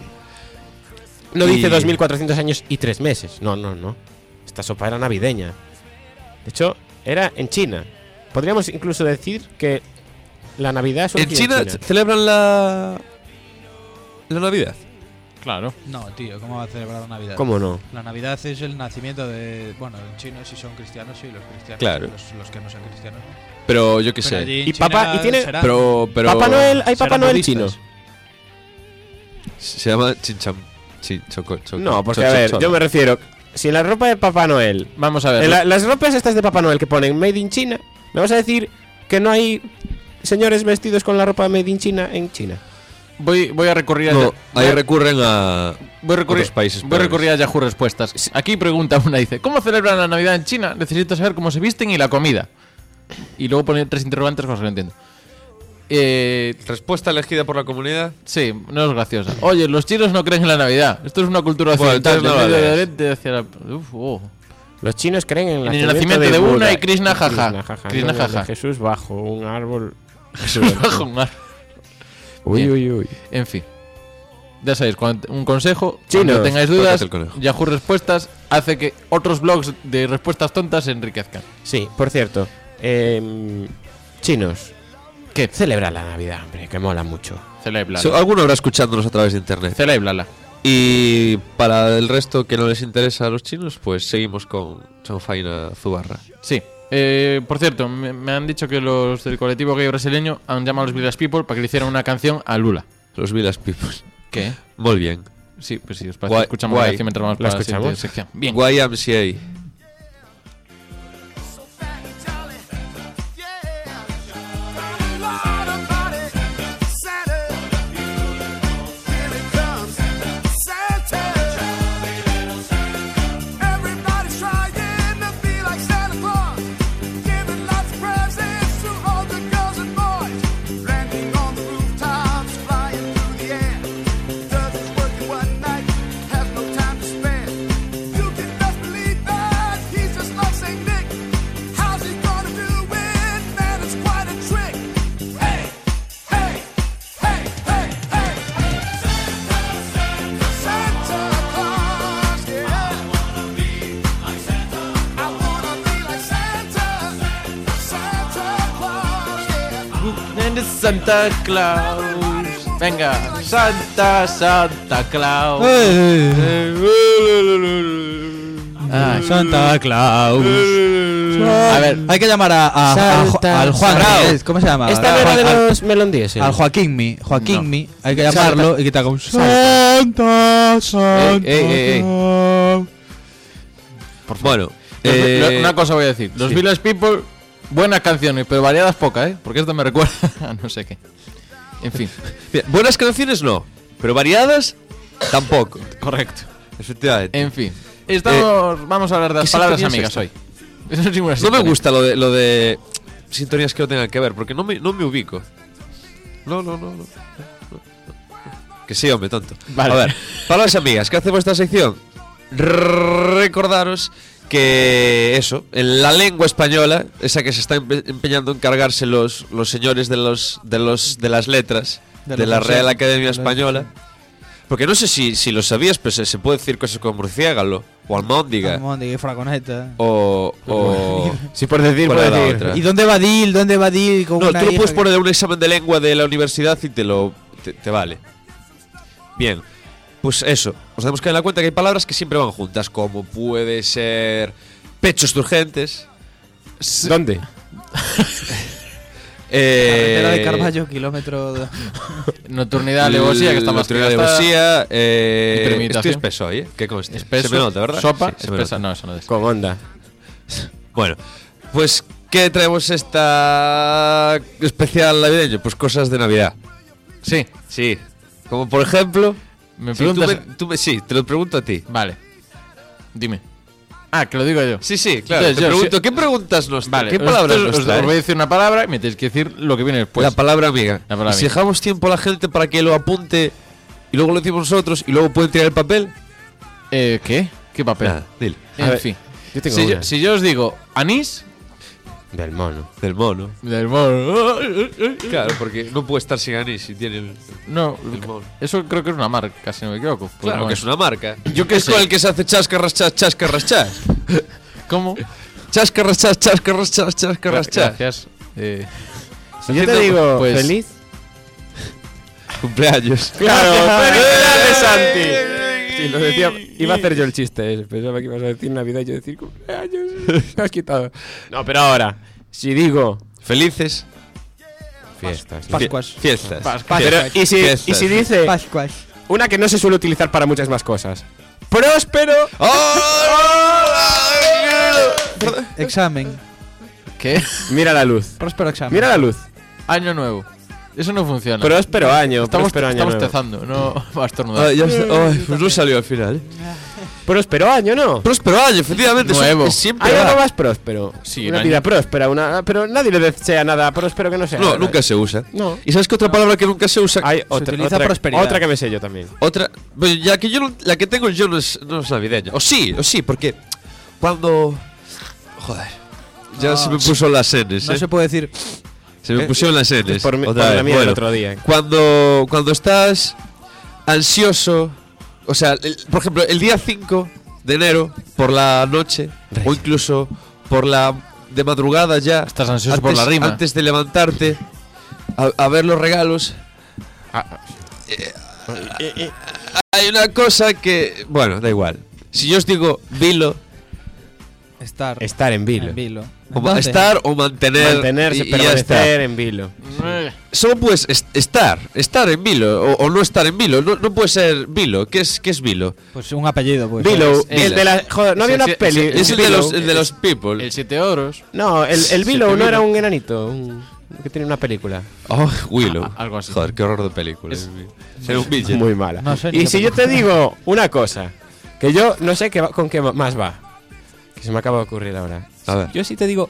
Speaker 6: No
Speaker 3: Y-
Speaker 6: dice dos mil cuatrocientos años y tres meses. No, no, no. Esta sopa era navideña. De hecho, era en China. Podríamos incluso decir que la Navidad es
Speaker 3: En China, c- celebran la. La Navidad.
Speaker 4: Claro.
Speaker 5: No, tío, ¿cómo va a celebrar la Navidad?
Speaker 6: ¿Cómo no?
Speaker 5: La Navidad es el nacimiento de. Bueno, en chino si son cristianos y los cristianos.
Speaker 3: Claro.
Speaker 5: Los, los que no son cristianos. ¿no?
Speaker 3: Pero yo qué
Speaker 5: Pero
Speaker 3: sé.
Speaker 5: allí en
Speaker 6: Y papá-
Speaker 5: China
Speaker 6: y tiene-
Speaker 5: serán-
Speaker 3: Pero, pero.
Speaker 6: Papá Noel, hay Papá
Speaker 5: serán
Speaker 6: Noel
Speaker 5: budistas.
Speaker 6: chino.
Speaker 3: Se llama Chincham. Chin, choco, choco,
Speaker 6: No, porque
Speaker 3: cho-
Speaker 6: a
Speaker 3: cho-
Speaker 6: ver,
Speaker 3: chola.
Speaker 6: yo me refiero. Si en la ropa de Papá Noel.
Speaker 4: Vamos a ver.
Speaker 6: En la- las ropas estas de Papá Noel que ponen Made in China, ¿me vas a decir que no hay señores vestidos con la ropa Made in China en China?
Speaker 4: Voy, voy a recurrir a.
Speaker 3: No,
Speaker 4: voy
Speaker 3: ahí
Speaker 4: a-
Speaker 3: recurren a.
Speaker 4: Voy a recurrir,
Speaker 3: otros países
Speaker 4: voy a
Speaker 3: peores.
Speaker 4: recurrir a Yahoo Respuestas. Aquí pregunta una, dice: ¿cómo celebran la Navidad en China? Necesito saber cómo se visten y la comida. Y luego pone tres interrogantes, cosas que no entiendo. Eh,
Speaker 3: Respuesta elegida por la comunidad.
Speaker 4: sí, no es graciosa. Oye, los chinos no creen en la Navidad. Esto es una cultura
Speaker 3: Bueno,
Speaker 4: occidental.
Speaker 3: entonces no
Speaker 4: del
Speaker 3: la
Speaker 4: Medio
Speaker 3: lees.
Speaker 4: Oriente hacia la- Uf, oh.
Speaker 6: Los chinos creen en,
Speaker 4: En el nacimiento de una
Speaker 6: Buda.
Speaker 4: y Krishna, jaja.
Speaker 6: Krishna, jaja.
Speaker 4: Krishna,
Speaker 6: No, de
Speaker 4: jaja.
Speaker 6: Jesús bajo un árbol.
Speaker 4: Bajo un ar-
Speaker 6: Uy,
Speaker 4: Bien.
Speaker 6: uy, uy.
Speaker 4: En fin. Ya sabéis, cuando- un consejo,
Speaker 6: Chinos,
Speaker 4: cuando tengáis dudas,
Speaker 3: tócate el conejo.
Speaker 4: Yahoo Respuestas hace que otros blogs de respuestas tontas se enriquezcan.
Speaker 6: Sí, por cierto. em, chinos.
Speaker 4: ¿Qué?
Speaker 6: Celebra la Navidad, hombre, que mola mucho.
Speaker 4: Celébrala.
Speaker 3: So- alguno habrá escuchándonos a través de internet.
Speaker 4: Celébrala.
Speaker 3: Y para el resto que no les interesa a los chinos, pues seguimos con Chanfaina Zubarra.
Speaker 4: Sí. Eh, por cierto, me, me han dicho que los del colectivo gay brasileño han llamado a los Village People para que le hicieran una canción a Lula.
Speaker 3: Los Village People.
Speaker 4: ¿Qué?
Speaker 3: Muy bien.
Speaker 4: Sí, pues sí, os parece.
Speaker 3: Guay-
Speaker 4: Escuchamos
Speaker 3: guay.
Speaker 4: la canción mientras vamos
Speaker 6: ¿La
Speaker 4: para la siguiente
Speaker 6: escuchamos?
Speaker 4: sección. Bien.
Speaker 3: Y M C A.
Speaker 7: Everybody's trying to be like Santa Claus, giving lots of presents to all the girls and boys, landing on the rooftops, flying through the air. Does his work in one night, has no time to spare. You can best believe that he's just like Saint Nick. How's he gonna do it? Man, it's quite a trick. Hey, hey, hey, hey, hey. Santa Claus, yeah. I wanna be like Santa, Santa Claus, yeah.
Speaker 4: And it's Santa Claus. Venga, Santa, Santa Claus. Ay,
Speaker 5: Santa Claus.
Speaker 4: A ver,
Speaker 5: Hay que llamar a, a- a Jo-
Speaker 6: Santa
Speaker 5: al Juan.
Speaker 6: Claus.
Speaker 5: ¿eh? ¿Cómo se llama?
Speaker 6: Esta no
Speaker 5: Al-
Speaker 6: era de
Speaker 5: al-
Speaker 6: los melondíes.
Speaker 5: Al Joaquín Mi. Joaquín
Speaker 4: No.
Speaker 5: Mi. Hay que llamarlo y que te haga un
Speaker 6: Santa.
Speaker 5: Santa, Santa.
Speaker 4: Ey, ey, ey.
Speaker 5: Claus.
Speaker 3: Bueno,
Speaker 4: Los-
Speaker 3: eh,
Speaker 4: lo- una cosa voy a decir. Los
Speaker 3: sí.
Speaker 4: Village People, buenas canciones, pero variadas pocas, ¿eh? Porque esto me recuerda a no sé qué. En fin.
Speaker 3: mira, buenas canciones no, pero variadas tampoco.
Speaker 4: Correcto.
Speaker 3: Efectivamente.
Speaker 4: En fin. Estamos, vamos a hablar de las
Speaker 3: ¿qué
Speaker 4: palabras
Speaker 3: sintonía
Speaker 4: amigas
Speaker 3: es
Speaker 4: hoy.
Speaker 3: esta?
Speaker 4: Eso no es ninguna
Speaker 3: No me
Speaker 4: sintonía.
Speaker 3: gusta lo de, lo de sintonías que no tengan que ver, porque no me, no me ubico. No, no, no, no. no, no. Que sí, hombre, tonto.
Speaker 4: Vale.
Speaker 3: A ver, para las amigas que hacemos esta sección, recordaros que eso, en la lengua española, esa que se está empe- empeñando en cargarse los, los señores de los de los de las letras de,
Speaker 5: De los
Speaker 3: la Real
Speaker 5: museos,
Speaker 3: Academia
Speaker 5: de los-
Speaker 3: Española. Porque no sé si, si lo sabías, pero se, se puede decir cosas como murciégalo o almóndiga
Speaker 5: Almóndiga y fragoneta.
Speaker 3: o, o
Speaker 6: Si por decir,
Speaker 3: ¿Cuál
Speaker 6: por
Speaker 3: era la
Speaker 6: decir.
Speaker 3: otra?
Speaker 5: ¿Y dónde va Dil? ¿Dónde va Dil? Con
Speaker 3: No,
Speaker 5: una
Speaker 3: tú lo
Speaker 5: hija
Speaker 3: puedes
Speaker 5: que-
Speaker 3: poner en un examen de lengua de la universidad y te lo te, te vale. Bien, pues eso. Nos tenemos que dar cuenta que hay palabras que siempre van juntas, como puede ser pechos turgentes.
Speaker 6: ¿Dónde?
Speaker 3: Eh,
Speaker 5: Carretera de Carballo, kilómetro. de-
Speaker 4: Nocturnidad, alevosía, que está más
Speaker 3: Nocturnidad,
Speaker 4: que gastada.
Speaker 3: alevosía, eh,
Speaker 4: Hipermimitación.
Speaker 3: estoy espeso hoy, ¿eh? ¿Qué conste?
Speaker 4: Espeso,
Speaker 3: Se me nota, ¿verdad?
Speaker 4: sopa,
Speaker 3: Sí, se me
Speaker 4: espesa.
Speaker 3: nota.
Speaker 4: No, eso no es.
Speaker 6: Con onda.
Speaker 3: Bueno, pues ¿qué traemos esta especial navideño? Pues cosas de Navidad.
Speaker 4: Sí,
Speaker 3: Sí. Como por ejemplo,
Speaker 4: me
Speaker 3: si tú
Speaker 4: preguntas.
Speaker 3: me- tú me- sí, te lo pregunto a ti.
Speaker 4: Vale. Dime. Ah, que lo digo yo.
Speaker 3: Sí, sí, claro.
Speaker 4: Entonces,
Speaker 3: te
Speaker 4: yo,
Speaker 3: pregunto,
Speaker 4: sí-
Speaker 3: ¿qué preguntas nos trae?
Speaker 4: Vale,
Speaker 3: ¿Qué palabras
Speaker 4: os,
Speaker 3: nos
Speaker 4: os-
Speaker 3: trae?
Speaker 4: os voy a decir una palabra y me tenéis que decir lo que viene después.
Speaker 3: La palabra amiga.
Speaker 4: La palabra
Speaker 3: Y si
Speaker 4: amiga.
Speaker 3: dejamos tiempo a la gente para que lo apunte y luego lo decimos nosotros y luego pueden tirar el papel.
Speaker 4: Eh, ¿Qué? ¿Qué papel?
Speaker 3: Nada, dile.
Speaker 6: A
Speaker 4: En
Speaker 6: ver,
Speaker 4: fin.
Speaker 6: Yo tengo
Speaker 4: Si
Speaker 6: una.
Speaker 4: yo, si yo os digo anís,
Speaker 6: Del mono.
Speaker 3: Del mono.
Speaker 4: del mono.
Speaker 3: Claro, porque no puede estar sin anís si tiene el,
Speaker 4: No,
Speaker 3: el mono.
Speaker 4: eso creo que es una marca, si no me equivoco. Pues
Speaker 3: Claro
Speaker 4: no
Speaker 3: que
Speaker 4: es.
Speaker 3: es una marca.
Speaker 4: Yo qué
Speaker 3: es
Speaker 4: sé.
Speaker 3: con el que se hace chascarras, chas, chascarras, chas.
Speaker 4: ¿Cómo?
Speaker 3: Chascarras, chas, chascarras, chas, chascarras, chas.
Speaker 4: Gracias. Eh,
Speaker 6: Si yo te
Speaker 3: Haciendo-
Speaker 6: digo
Speaker 4: pues-
Speaker 6: feliz.
Speaker 3: Cumpleaños.
Speaker 6: Claro, felicidades, Santi.
Speaker 3: ¡Eh!
Speaker 6: Sí, lo decía. Iba a hacer yo el chiste ese. Pensaba que ibas a decir Navidad y yo decir cumpleaños. Me has quitado. No, pero ahora, si digo
Speaker 3: Felices
Speaker 6: fiestas.
Speaker 5: Pascuas.
Speaker 3: fiestas.
Speaker 4: Pascuas.
Speaker 6: Pero, ¿y si,
Speaker 3: Fiestas.
Speaker 6: y si dice
Speaker 5: Pascuas.
Speaker 6: una que no se suele utilizar para muchas más cosas? Próspero.
Speaker 5: Examen.
Speaker 4: ¿Qué?
Speaker 6: Mira la luz.
Speaker 5: Próspero examen.
Speaker 6: Mira la luz.
Speaker 4: Año nuevo. Eso no funciona.
Speaker 6: Próspero año.
Speaker 4: estamos
Speaker 6: próspero año.
Speaker 4: estamos
Speaker 6: nuevo.
Speaker 4: tezando, no va a estornudar.
Speaker 3: Ah, ya está. Ay, pues no salió al final.
Speaker 6: Próspero año, ¿no?
Speaker 3: Próspero año, efectivamente. eso
Speaker 4: Nuevo.
Speaker 3: es siempre
Speaker 6: Hay
Speaker 3: va.
Speaker 6: algo más próspero.
Speaker 4: Sí,
Speaker 6: una
Speaker 4: un
Speaker 6: vida
Speaker 4: año.
Speaker 6: próspera, una, pero nadie le desea nada próspero que no sea.
Speaker 3: No,
Speaker 6: nada.
Speaker 3: nunca se usa.
Speaker 6: No.
Speaker 3: ¿Y sabes qué otra palabra que nunca se usa?
Speaker 6: Hay otra,
Speaker 5: utiliza
Speaker 6: otra,
Speaker 5: prosperidad.
Speaker 6: otra que me sé yo también.
Speaker 3: Otra. Pues ya que yo no- la que tengo yo no es, no es navideña. O sí, o sí, porque cuando. Joder. Ya
Speaker 5: No,
Speaker 3: se me puso las Ns,
Speaker 5: No
Speaker 3: ¿eh?
Speaker 5: se puede decir.
Speaker 3: Se me
Speaker 6: Eh,
Speaker 3: pusieron las Ns.
Speaker 6: Por, mi-
Speaker 3: otra
Speaker 6: por la
Speaker 3: vez.
Speaker 6: mía del
Speaker 3: Bueno,
Speaker 6: otro día.
Speaker 3: Cuando, cuando estás ansioso, o sea, el- por ejemplo, el día cinco de enero, por la noche, o incluso por la de madrugada ya.
Speaker 4: Estás ansioso por la rima.
Speaker 3: Antes de levantarte, a, a ver los regalos.
Speaker 6: Ah,
Speaker 3: Hay una cosa que. Bueno, da igual. Si yo os digo vilo,
Speaker 5: Estar.
Speaker 6: estar en vilo.
Speaker 5: En vilo.
Speaker 3: o ma-
Speaker 5: Entonces,
Speaker 3: estar o mantener.
Speaker 6: Mantenerse,
Speaker 3: y- y ya está.
Speaker 6: permanecer en vilo.
Speaker 4: Eh,
Speaker 3: Solo puedes est- estar, estar en vilo o, o no estar en vilo. No, no puede ser vilo. ¿Qué es, qué es vilo?
Speaker 5: Pues un apellido, pues.
Speaker 6: Vilo,
Speaker 4: es-
Speaker 6: el de la. Joder, no había
Speaker 4: Sí,
Speaker 6: una
Speaker 4: sí,
Speaker 6: peli.
Speaker 4: sí,
Speaker 3: Es el de
Speaker 6: Willow.
Speaker 3: los, el de los people.
Speaker 4: El siete oros.
Speaker 6: No, el, el Vilo
Speaker 4: Siete
Speaker 6: no era
Speaker 4: Vilo.
Speaker 6: un enanito. un- que tenía una película.
Speaker 3: Oh, Willow.
Speaker 4: Ah, algo así.
Speaker 3: Joder, qué horror de película. Ser un billete.
Speaker 6: Muy mala.
Speaker 5: No sé ni
Speaker 6: y
Speaker 5: qué
Speaker 6: si yo
Speaker 5: película.
Speaker 6: te digo una cosa, que yo no sé qué va- con qué va- más va, que se me acaba de ocurrir ahora.
Speaker 3: A ver.
Speaker 6: Yo sí te digo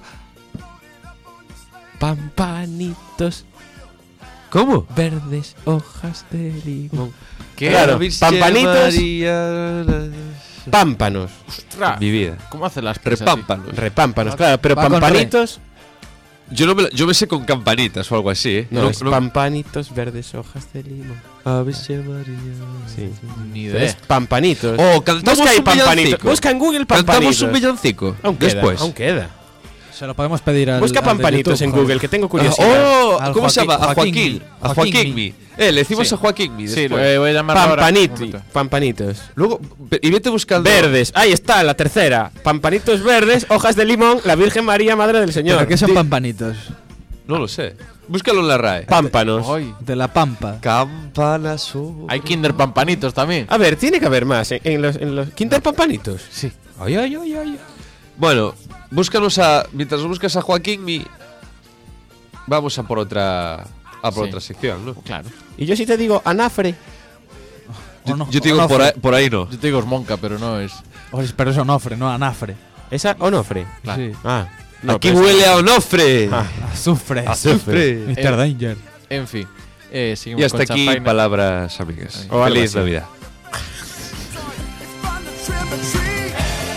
Speaker 6: pampanitos
Speaker 3: ¿Cómo?
Speaker 6: verdes, hojas de limón.
Speaker 4: ¿Qué?
Speaker 6: Claro,
Speaker 3: Virgen
Speaker 6: pampanitos,
Speaker 3: María,
Speaker 6: pámpanos,
Speaker 4: Ostras,
Speaker 3: mi vida.
Speaker 4: ¿Cómo hace las presas
Speaker 3: Repámpanos.
Speaker 6: repámpanos, claro, pero
Speaker 5: Va con
Speaker 6: pampanitos,
Speaker 3: Yo, no me, la- yo me sé con campanitas o algo así, ¿eh?
Speaker 6: no, es pampanitos verdes, hojas de limón.
Speaker 3: Ave María.
Speaker 6: Sí.
Speaker 4: así? Ni
Speaker 6: Es
Speaker 4: idea.
Speaker 6: pampanitos.
Speaker 3: Oh, cantamos
Speaker 6: Busca ahí
Speaker 3: un
Speaker 6: pampanitos.
Speaker 3: villancico.
Speaker 6: Busca en Google pampanitos.
Speaker 3: Cantamos un villancico.
Speaker 6: Aún queda,
Speaker 3: Después.
Speaker 6: aún queda.
Speaker 5: Se lo podemos pedir al.
Speaker 6: Busca
Speaker 5: al de
Speaker 6: pampanitos
Speaker 5: YouTube,
Speaker 6: en
Speaker 5: joder.
Speaker 6: Google, que tengo
Speaker 3: Ah,
Speaker 6: curiosidad.
Speaker 3: oh,
Speaker 5: Al
Speaker 3: ¿cómo se
Speaker 5: Joaquín-
Speaker 3: llama? A
Speaker 5: Joaquín
Speaker 3: Joaquín.
Speaker 5: Mi.
Speaker 3: A
Speaker 5: Joaquín
Speaker 3: Joaquín
Speaker 5: Mi.
Speaker 3: Mi. Eh, le decimos
Speaker 4: Sí.
Speaker 3: a Joaquín Mi.
Speaker 4: Sí,
Speaker 3: después.
Speaker 4: lo voy a llamar ahora.
Speaker 6: Pampaniti,
Speaker 4: Un momento.
Speaker 6: pampanitos.
Speaker 3: Luego, pe- y vete buscando.
Speaker 6: Verdes, ahí está, la tercera. Pampanitos verdes, hojas de limón, la Virgen María, Madre del Señor.
Speaker 5: ¿Pero qué son
Speaker 6: Di-
Speaker 5: pampanitos?
Speaker 3: No lo sé. Búscalo en la RAE.
Speaker 6: Pámpanos.
Speaker 4: Ay,
Speaker 5: De la pampa.
Speaker 3: Campanas. sobre-
Speaker 4: hay Kinder Pampanitos también.
Speaker 6: A ver, tiene que haber más en, en los, en los Kinder Pampanitos. Sí. Ay, ay, ay, ay.
Speaker 3: Bueno, búscanos a. Mientras buscas a Joaquín Mi, vamos a por otra. A por
Speaker 4: Sí.
Speaker 3: otra sección, ¿no?
Speaker 4: Claro.
Speaker 6: Y yo sí te digo anafre.
Speaker 5: O no-
Speaker 3: Yo te digo,
Speaker 5: onofre.
Speaker 3: por ahí, por ahí no.
Speaker 4: Yo te digo Osmonca, pero no es.
Speaker 5: O- Pero es onofre, no anafre.
Speaker 6: ¿Esa Onofre?
Speaker 5: Sí.
Speaker 6: Ah. No,
Speaker 3: Aquí
Speaker 6: pero es-
Speaker 3: huele a Onofre.
Speaker 6: Ah.
Speaker 5: Azufre.
Speaker 3: Azufre.
Speaker 5: mister Danger.
Speaker 4: En fin, eh, seguimos
Speaker 3: Y hasta
Speaker 4: con
Speaker 3: aquí
Speaker 4: Chanfaina.
Speaker 3: palabras amigas.
Speaker 6: O algo
Speaker 3: Feliz
Speaker 6: así.
Speaker 3: Navidad.
Speaker 7: It's fun to trim a tree.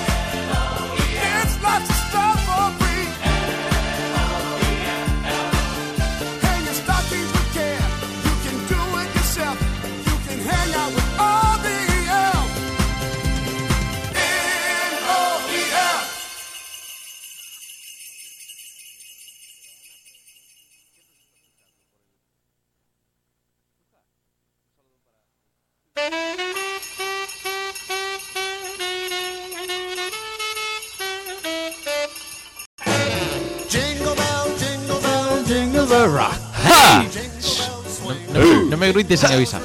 Speaker 7: It's lots of stuff for free. Hang your stockings with care. You can do it yourself. You can hang out with all the elves. N O E L. Jingle bell, jingle bell, jingle bell rock.
Speaker 3: ¡Ja!
Speaker 4: No, no me grites sin avisar.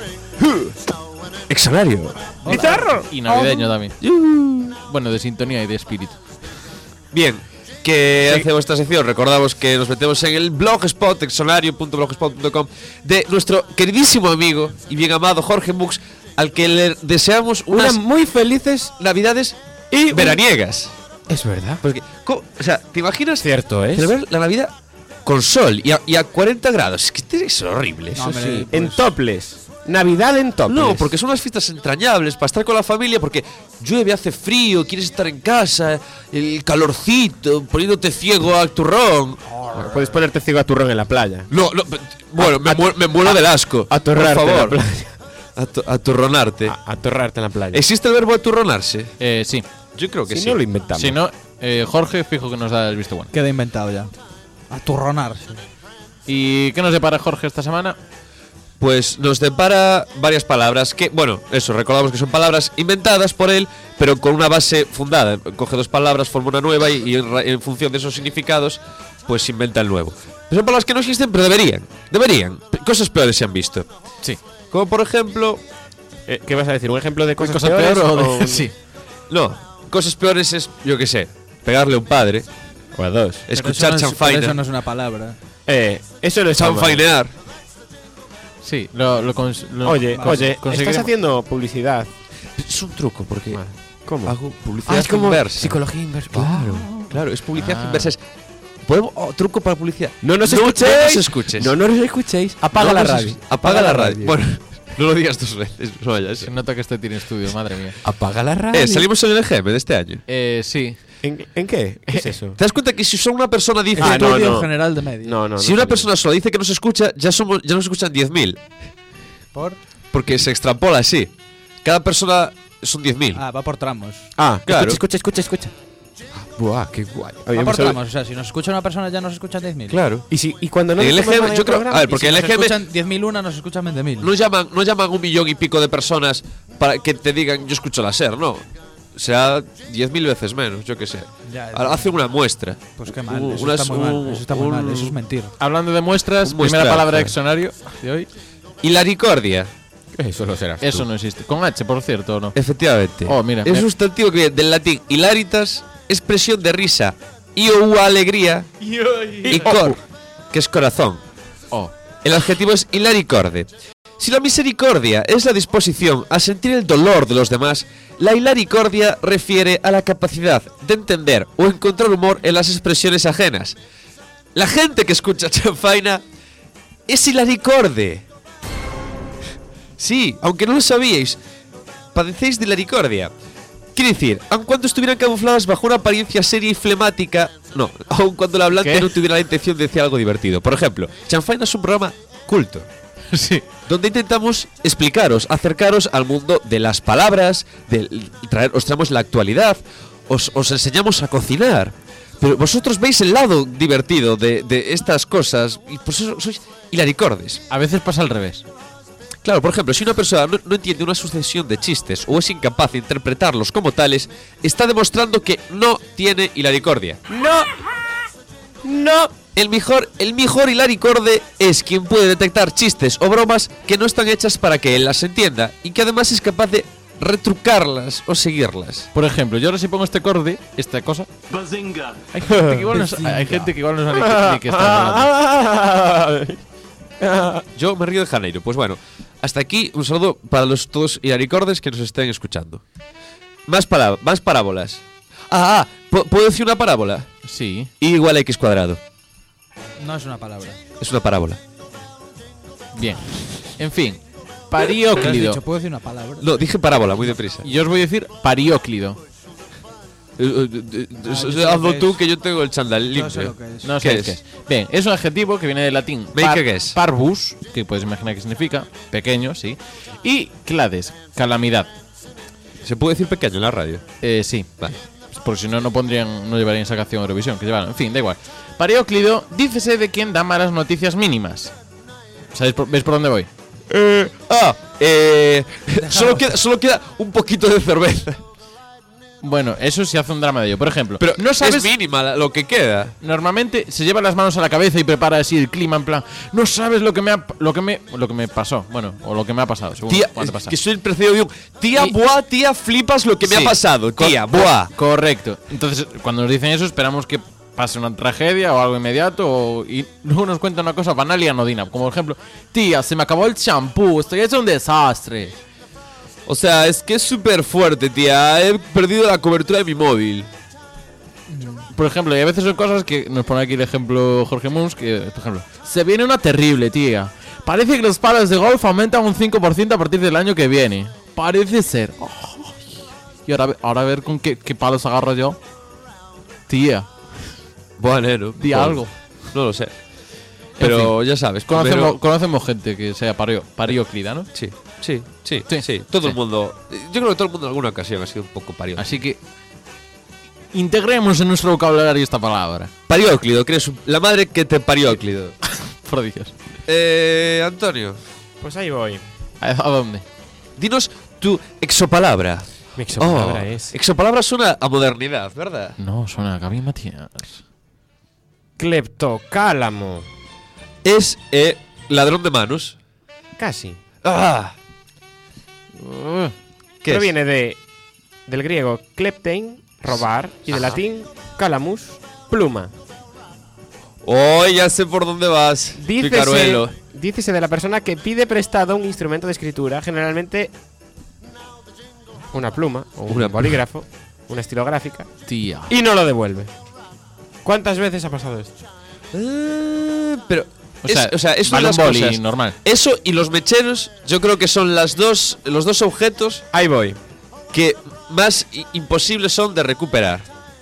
Speaker 3: Exonario.
Speaker 4: Y navideño también. Bueno, de sintonía y de espíritu.
Speaker 3: Bien, que hacemos esta sección. Recordamos que nos metemos en el blogspot, exonario punto blogspot punto com, de nuestro queridísimo amigo y bien amado Jorge Mux, al que le deseamos unas
Speaker 6: Unas muy felices
Speaker 3: navidades
Speaker 6: y un-
Speaker 3: veraniegas.
Speaker 6: Es verdad.
Speaker 3: Porque, co- o sea, ¿te imaginas
Speaker 6: Cierto es.
Speaker 3: celebrar la Navidad con sol y a, y a cuarenta grados? Es que esto es horrible.
Speaker 5: No, hombre,
Speaker 3: sí.
Speaker 5: pues-
Speaker 6: En toples. Navidad en toples.
Speaker 3: No, porque son unas fiestas entrañables para estar con la familia, porque llueve, hace frío, quieres estar en casa, el calorcito, poniéndote ciego al turrón.
Speaker 6: Puedes ponerte ciego a turrón en la playa.
Speaker 3: No, no, pe- bueno, me, muero, me muero del asco.
Speaker 6: Atorrarte
Speaker 3: por
Speaker 6: en la
Speaker 3: favor.
Speaker 6: playa.
Speaker 3: Atu- aturronarte.
Speaker 6: A- Atorrarte en la playa.
Speaker 3: ¿Existe el verbo aturronarse?
Speaker 4: Eh, sí.
Speaker 3: Yo creo que
Speaker 6: Si
Speaker 3: sí.
Speaker 6: no lo inventamos.
Speaker 4: Si no, eh, Jorge fijo que nos da el visto bueno.
Speaker 5: Queda inventado ya. Aturronarse.
Speaker 4: ¿Y qué nos depara Jorge esta semana?
Speaker 3: Pues nos depara varias palabras que, bueno, eso, recordamos que son palabras inventadas por él, pero con una base fundada. Coge dos palabras, forma una nueva y, y en, ra- en función de esos significados, pues inventa el nuevo. Pero son palabras que no existen, pero deberían. Deberían. P- Cosas peores se han visto.
Speaker 4: Sí.
Speaker 3: Como por ejemplo,
Speaker 6: Eh, ¿Qué vas a decir? ¿Un ejemplo de cosas
Speaker 4: ¿Cosa
Speaker 6: peores?
Speaker 4: peor o
Speaker 6: o
Speaker 4: de-
Speaker 6: un-
Speaker 4: Sí.
Speaker 3: no, cosas peores es, yo qué sé, pegarle a un padre,
Speaker 6: O a dos.
Speaker 5: Pero
Speaker 3: escuchar
Speaker 5: eso no es- pero Eso
Speaker 3: chanfaina,
Speaker 5: no es una palabra.
Speaker 6: Eh, eso no es tan mal.
Speaker 3: chanfainear.
Speaker 4: Sí, lo, lo, cons- lo-
Speaker 6: Oye,
Speaker 4: cons-
Speaker 6: oye, estás
Speaker 4: conseguiremos-
Speaker 6: haciendo publicidad.
Speaker 3: Es un truco, porque
Speaker 6: Vale. ¿Cómo?
Speaker 3: hago publicidad
Speaker 6: Ah, es como
Speaker 3: inversa.
Speaker 6: psicología inversa.
Speaker 3: Claro, claro, es publicidad
Speaker 4: Ah.
Speaker 3: inversa. Es, ¿podemos? Oh, truco para publicidad.
Speaker 6: No nos
Speaker 3: No
Speaker 6: escuchéis.
Speaker 3: nos escuches.
Speaker 6: No nos escuchéis. Apaga
Speaker 3: No
Speaker 6: la
Speaker 3: nos
Speaker 6: radio.
Speaker 3: es- Apaga la radio. Bueno, no lo digas dos veces. No vayas.
Speaker 4: Se nota que este tiene estudio, madre mía.
Speaker 6: Apaga la radio.
Speaker 3: Eh, salimos en el G M de este año.
Speaker 4: Eh, sí.
Speaker 6: ¿En, en qué? ¿Qué es eso?
Speaker 3: ¿Te das cuenta que si solo una persona dice.
Speaker 6: Ah, no,
Speaker 5: Estudio
Speaker 6: no.
Speaker 5: General de Medios.
Speaker 6: No, no.
Speaker 3: si
Speaker 6: no
Speaker 3: una
Speaker 6: salimos.
Speaker 3: persona solo dice que nos escucha, ya, somos, ya nos escuchan diez mil.
Speaker 5: ¿Por?
Speaker 3: Porque se extrapola así. Cada persona son diez mil.
Speaker 5: Ah, va por tramos.
Speaker 6: Ah,
Speaker 3: Claro.
Speaker 6: Escucha, escucha, escucha, escucha. Buah, qué guay. Oye,
Speaker 5: Va por
Speaker 6: hemos hablado-
Speaker 5: tramos. O sea, si nos escucha una persona ya nos escuchan diez mil.
Speaker 3: Claro.
Speaker 6: Y, si, y cuando no
Speaker 3: En el
Speaker 6: decimos
Speaker 3: G M,
Speaker 6: nada en
Speaker 3: yo
Speaker 6: el
Speaker 3: creo.
Speaker 6: programa-
Speaker 3: A ver, porque
Speaker 5: Y
Speaker 3: en
Speaker 5: si
Speaker 3: el
Speaker 5: nos
Speaker 3: G M.
Speaker 5: escuchan diez mil una, nos escuchan veinte mil.
Speaker 3: No llaman, no llaman un millón y pico de personas para que te digan yo escucho la SER, no. Será diez mil veces menos, yo qué sé.
Speaker 5: Ya, ya.
Speaker 3: Hace una muestra.
Speaker 5: Pues qué mal.
Speaker 3: Un-
Speaker 5: Eso
Speaker 3: unas-
Speaker 5: está muy mal.
Speaker 3: un-
Speaker 5: Eso está muy mal.
Speaker 3: un-
Speaker 5: Eso es mentir.
Speaker 4: Hablando de muestras,
Speaker 3: Un
Speaker 4: primera
Speaker 3: muestrazo.
Speaker 4: palabra de exonario de hoy.
Speaker 3: Hilaricordia.
Speaker 6: Eso lo será.
Speaker 4: Eso no existe. Con H, por cierto, ¿o no?
Speaker 3: Efectivamente.
Speaker 4: Oh, mira,
Speaker 3: Es un
Speaker 4: me-
Speaker 3: sustantivo que viene del latín hilaritas, expresión de risa, iou alegría, y cor, que es corazón.
Speaker 4: Oh.
Speaker 3: El adjetivo es hilaricorde. Si la misericordia es la disposición a sentir el dolor de los demás, la hilaricordia refiere a la capacidad de entender o encontrar humor en las expresiones ajenas. La gente que escucha chanfaina es hilaricorde. Sí, aunque no lo sabíais, padecéis de hilaricordia. Quiere decir, aun cuando estuvieran camufladas bajo una apariencia seria y flemática, no, aun cuando el hablante
Speaker 4: ¿Qué?
Speaker 3: no tuviera la intención de decir algo divertido. Por ejemplo, Chanfaina es un programa culto,
Speaker 4: Sí.
Speaker 3: donde intentamos explicaros, acercaros al mundo de las palabras, de traer, os traemos la actualidad, os, os enseñamos a cocinar. Pero vosotros veis el lado divertido de, de estas cosas y por eso sois hilaricordes.
Speaker 4: A veces pasa al revés.
Speaker 3: Claro, por ejemplo, si una persona no, no entiende una sucesión de chistes o es incapaz de interpretarlos como tales, está demostrando que no tiene hilaricordia.
Speaker 6: ¡No! ¡No!
Speaker 3: El mejor, el mejor hilaricorde es quien puede detectar chistes o bromas que no están hechas para que él las entienda y que además es capaz de retrucarlas o seguirlas.
Speaker 4: Por ejemplo, yo ahora si pongo este corde, esta cosa. Hay gente que igual no, sa- hay gente que igual no sabe ni- ni qué está hablando.
Speaker 3: Yo me río de Janeiro. Pues bueno, hasta aquí un saludo para los todos hilaricordes que nos estén escuchando. Más, palab- más parábolas. Ah, ah, ¿Pu- ¿Puedo decir una parábola?
Speaker 4: Sí.
Speaker 3: Y igual a X cuadrado.
Speaker 5: No es una palabra.
Speaker 3: Es una parábola.
Speaker 4: Bien. En fin.
Speaker 5: ¿Pero has
Speaker 4: Parióclido.
Speaker 5: dicho, ¿puedo decir una palabra?
Speaker 3: No, dije parábola, muy deprisa.
Speaker 4: Yo os voy a decir parióclido.
Speaker 3: Eh, eh, eh,
Speaker 5: Ah, yo sé
Speaker 3: eh,
Speaker 5: lo
Speaker 3: Hazlo
Speaker 5: que
Speaker 3: tú,
Speaker 5: es.
Speaker 3: que yo tengo el chándal
Speaker 5: No sé
Speaker 3: limpio.
Speaker 5: lo que es.
Speaker 4: No
Speaker 3: ¿Qué
Speaker 4: sé
Speaker 3: es?
Speaker 4: qué es. Bien, es un adjetivo que viene del latín
Speaker 3: Make a guess.
Speaker 4: parvus, que puedes imaginar qué significa, pequeño, sí, y clades, calamidad.
Speaker 3: ¿Se puede decir pequeño en la radio?
Speaker 4: Eh, sí,
Speaker 3: Vale.
Speaker 4: porque si no, no pondrían, no llevarían esa canción a Eurovisión, que llevaron. En fin, da igual. Parióclido, dícese de quien da malas noticias mínimas. ¿Sabéis por, ¿Veis por dónde voy?
Speaker 3: Eh, ah, eh, solo, queda, solo queda un poquito de cerveza.
Speaker 4: Bueno, eso sí hace un drama de ello. Por ejemplo,
Speaker 3: Pero
Speaker 4: no sabes.
Speaker 3: es mínima la- lo que queda.
Speaker 4: Normalmente se lleva las manos a la cabeza y prepara así el clima en plan. No sabes lo que me ha, lo que me lo que me pasó. Bueno, o lo que me ha pasado. Según
Speaker 3: Tía,
Speaker 4: cuánto
Speaker 3: es
Speaker 4: pasa.
Speaker 3: que soy el precedido de un. Tía,
Speaker 4: Y-
Speaker 3: buah, tía, flipas lo que me
Speaker 4: Sí.
Speaker 3: ha pasado.
Speaker 4: Co-
Speaker 3: Tía, buah.
Speaker 4: Correcto. Entonces, cuando nos dicen eso, esperamos que pase una tragedia o algo inmediato. O, y luego nos cuenta una cosa banal y anodina. Como por ejemplo, tía, se me acabó el champú, estoy hecho un desastre.
Speaker 3: O sea, es que es súper fuerte, tía. He perdido la cobertura de mi móvil.
Speaker 4: Por ejemplo, y a veces son cosas que nos pone aquí el ejemplo Jorge Muns, que, por ejemplo, se viene una terrible, tía. Parece que los palos de golf aumentan un cinco por ciento a partir del año que viene. Parece ser. Ay. Y ahora, ahora a ver con qué, qué palos agarro yo. Tía,
Speaker 3: Bueno, neno.
Speaker 4: di
Speaker 3: pues,
Speaker 4: algo.
Speaker 3: No lo sé. Pero ya sabes.
Speaker 4: Conocemos,
Speaker 3: primero-
Speaker 4: conocemos gente que sea pario, parióclida, ¿no?
Speaker 3: Sí, sí, sí,
Speaker 4: Sí.
Speaker 3: sí, Todo
Speaker 4: Sí.
Speaker 3: el mundo. Yo creo que todo el mundo en alguna ocasión ha sido un poco parió.
Speaker 4: Así que integremos en nuestro vocabulario esta palabra.
Speaker 3: Parióclido, crees la madre que te parióclido.
Speaker 4: Por Dios.
Speaker 3: eh, Antonio,
Speaker 6: Pues ahí voy.
Speaker 4: ¿A, a dónde?
Speaker 3: dinos tu exopalabra.
Speaker 6: Mi exopalabra
Speaker 3: Oh,
Speaker 6: es
Speaker 3: Exopalabra suena a modernidad, ¿verdad?
Speaker 4: No, suena a Gaby Matías.
Speaker 6: cleptocálamo.
Speaker 3: Es eh, ladrón de manos.
Speaker 6: Casi.
Speaker 3: Ah,
Speaker 4: Uh,
Speaker 3: ¿qué es?
Speaker 6: Proviene de del griego kleptein, robar, y del
Speaker 3: Ajá.
Speaker 6: latín calamus, pluma.
Speaker 3: Oh, ya sé por dónde vas.
Speaker 6: Dícese,
Speaker 3: Picaruelo.
Speaker 6: dícese de la persona que pide prestado un instrumento de escritura, generalmente una pluma o un
Speaker 3: Una
Speaker 6: bolígrafo, una estilográfica,
Speaker 4: tía.
Speaker 6: y no lo devuelve. ¿Cuántas veces ha pasado esto?
Speaker 3: Eh, pero
Speaker 4: O sea,
Speaker 3: es, o sea, es una
Speaker 4: vale
Speaker 3: de
Speaker 4: un
Speaker 3: las
Speaker 4: boli
Speaker 3: cosas.
Speaker 4: normal.
Speaker 3: Eso y los mecheros, yo creo que son las dos, los dos objetos
Speaker 6: Ahí voy.
Speaker 3: que más i- imposibles son de recuperar.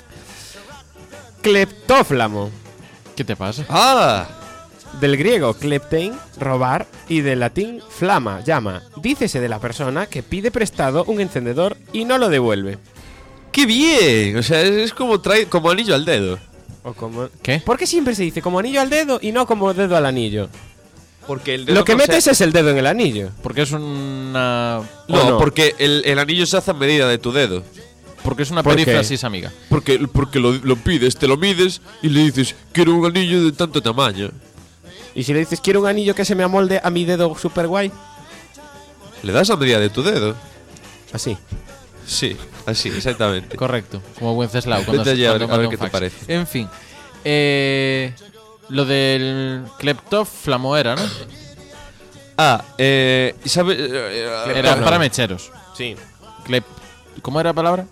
Speaker 6: Cleptóflamo.
Speaker 4: ¿Qué te pasa?
Speaker 3: Ah,
Speaker 6: Del griego kleptein, robar, y del latín flama, llama. Dícese de la persona que pide prestado un encendedor y no lo devuelve.
Speaker 3: qué bien. O sea, es, es como trae como anillo al dedo.
Speaker 6: O como...
Speaker 4: ¿Qué?
Speaker 6: ¿Por qué siempre se dice como anillo al dedo y no como dedo al anillo?
Speaker 3: Porque el
Speaker 6: Lo que metes es el dedo en el anillo.
Speaker 4: Porque es una.
Speaker 3: No,
Speaker 6: ¿o no?
Speaker 3: porque el, el anillo se hace a medida de tu dedo.
Speaker 4: Porque es una
Speaker 6: ¿Por qué?
Speaker 4: perífrasis amiga.
Speaker 3: Porque, porque lo, lo pides, te lo mides y le dices, quiero un anillo de tanto tamaño.
Speaker 6: Y si le dices quiero un anillo que se me amolde a mi dedo super guay,
Speaker 3: Le das a medida de tu dedo.
Speaker 6: así.
Speaker 3: Sí, así, exactamente.
Speaker 4: Correcto. Como buen Ceslao. Cuando,
Speaker 3: Vete allí a
Speaker 4: cuando
Speaker 3: ver- a ver
Speaker 4: manda
Speaker 3: qué
Speaker 4: un
Speaker 3: te
Speaker 4: fax.
Speaker 3: parece.
Speaker 4: En fin. Eh, lo del cleptóflamo era, ¿no?
Speaker 3: Ah, eh, ¿y sabe? eh, eh,
Speaker 4: Era
Speaker 6: no.
Speaker 4: para mecheros.
Speaker 6: Sí.
Speaker 4: Clep ¿Cómo era la palabra?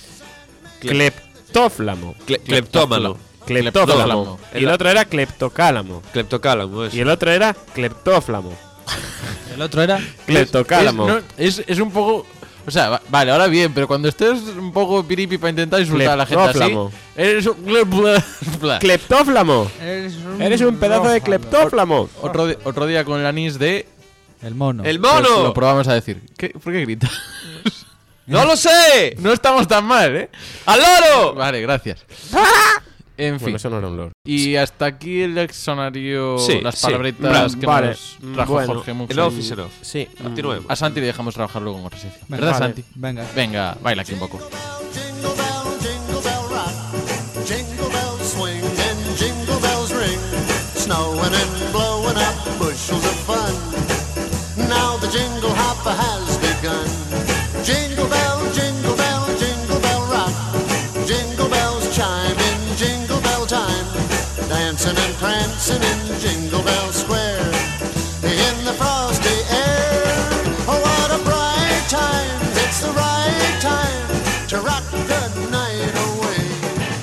Speaker 6: Cleptóflamo.
Speaker 3: cle- cleptómano.
Speaker 6: Cleptóflamo. Y el
Speaker 3: El-
Speaker 6: otro era cleptocálamo.
Speaker 3: Cleptocálamo, eso.
Speaker 6: Y el otro era cleptóflamo.
Speaker 5: El otro era.
Speaker 6: Cleptocálamo.
Speaker 4: Es, no, es, es un poco. O sea, va- vale, ahora bien, pero cuando estés un poco piripi para intentar insultar a la gente así.
Speaker 6: Cleptóflamo.
Speaker 4: Eres un. cle- bla- bla.
Speaker 6: Cleptóflamo.
Speaker 5: Eres un,
Speaker 6: Eres un pedazo de cleptóflamo.
Speaker 4: Otro, di- otro día con el anís de.
Speaker 5: El mono.
Speaker 3: ¡El
Speaker 4: Pues
Speaker 3: mono!
Speaker 4: lo probamos a decir. ¿Qué? ¿Por qué gritas?
Speaker 3: ¡No lo sé!
Speaker 4: No estamos tan mal, ¿eh?
Speaker 3: ¡Al loro!
Speaker 4: Vale, gracias. En fin.
Speaker 6: Bueno, eso no era un lord.
Speaker 4: Y hasta aquí el diccionario,
Speaker 3: Sí,
Speaker 4: las
Speaker 3: sí.
Speaker 4: palabritas
Speaker 6: Bra-
Speaker 4: que
Speaker 6: vale.
Speaker 4: nos trajo
Speaker 6: Bueno,
Speaker 4: Jorge Muxi.
Speaker 3: El off is enough.
Speaker 6: Sí.
Speaker 3: Continuemos.
Speaker 4: A Santi le dejamos trabajar luego en otra sección.
Speaker 5: Venga,
Speaker 4: ¿Verdad,
Speaker 5: vale.
Speaker 4: Santi?
Speaker 5: Venga.
Speaker 4: Venga, baila aquí un poco.
Speaker 7: Jingle bell, jingle bell rock, jingle bells swing and jingle bells ring, snowing and blowing up bushels of fun. Now the jingle hop has begun. Jingle bell, jingle bell, jingle bell rock, jingle bells chime in jingle bell time, dancing and prancing in Jingle Bell Square, in the frosty air. Oh, what a bright time! It's the right time to rock the night away.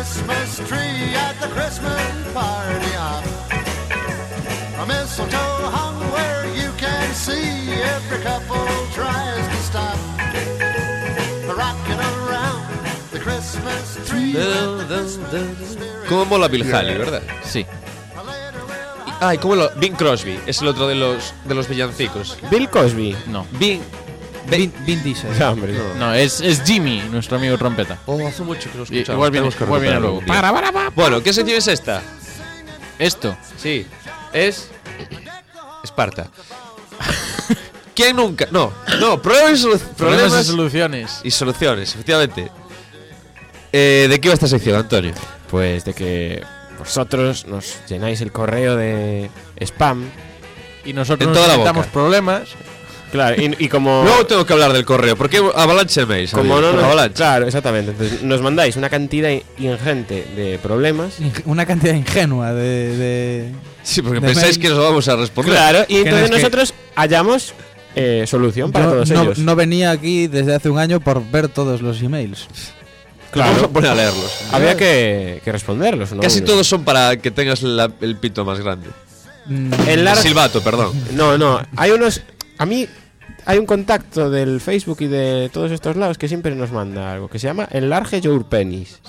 Speaker 7: Christmas tree at the Christmas party hop. A mistletoe hung where you can see every couple tries to stop. Rocking around the Christmas tree.
Speaker 3: Cómo mola Bill Haley, ¿verdad?
Speaker 4: Sí.
Speaker 3: Ay, cómo lo Bing Crosby es el otro de los de los villancicos.
Speaker 6: Bill Cosby.
Speaker 4: No.
Speaker 3: Bing
Speaker 5: Vin, Vin Diesel.
Speaker 6: Ya, hombre.
Speaker 4: No, es, es Jimmy, nuestro amigo trompeta.
Speaker 3: Oh, hace mucho que lo
Speaker 4: Y-
Speaker 3: escuchamos.
Speaker 4: igual viene-
Speaker 3: Tenemos que
Speaker 4: igual viene
Speaker 3: recuperarlo
Speaker 4: luego.
Speaker 3: un día.
Speaker 4: Para, para, para.
Speaker 3: Bueno, ¿qué sección es esta?
Speaker 4: Esto.
Speaker 3: Sí, es Esparta. ¿Quién nunca? No, no, problemas y, solu-
Speaker 4: Problemas
Speaker 3: problemas
Speaker 4: y soluciones.
Speaker 3: y soluciones, efectivamente. Eh, ¿De qué va esta sección, Antonio?
Speaker 6: Pues de que vosotros nos llenáis el correo de spam.
Speaker 4: Y nosotros
Speaker 3: En
Speaker 4: nos
Speaker 3: toda la
Speaker 4: inventamos
Speaker 3: boca.
Speaker 4: problemas.
Speaker 6: Claro, y, y como.
Speaker 3: Luego tengo que hablar del correo, porque avalanche de mails.
Speaker 6: Como
Speaker 3: amigos,
Speaker 6: no
Speaker 3: por
Speaker 6: nos,
Speaker 3: avalanche.
Speaker 6: claro, exactamente. Entonces nos mandáis una cantidad ingente de problemas.
Speaker 5: Inge- Una cantidad ingenua de. de...
Speaker 3: Sí, porque
Speaker 5: de
Speaker 3: pensáis
Speaker 5: mails.
Speaker 3: que nos vamos a responder.
Speaker 6: Claro, y
Speaker 5: Que no,
Speaker 6: entonces
Speaker 5: es que-
Speaker 6: nosotros hallamos eh, solución para
Speaker 5: Yo
Speaker 6: todos
Speaker 5: no,
Speaker 6: ellos.
Speaker 5: no venía aquí desde hace un año por ver todos los emails.
Speaker 3: Claro. Vamos a poner a leerlos.
Speaker 6: Había que, que responderlos, ¿no?
Speaker 3: Casi todos son para que tengas la- el pito más grande.
Speaker 5: Mm,
Speaker 6: El
Speaker 3: El
Speaker 6: lar-
Speaker 3: silbato, perdón.
Speaker 6: No, no. Hay unos. A mí hay un contacto del Facebook y de todos estos lados que siempre nos manda algo que se llama Enlarge Your Penis.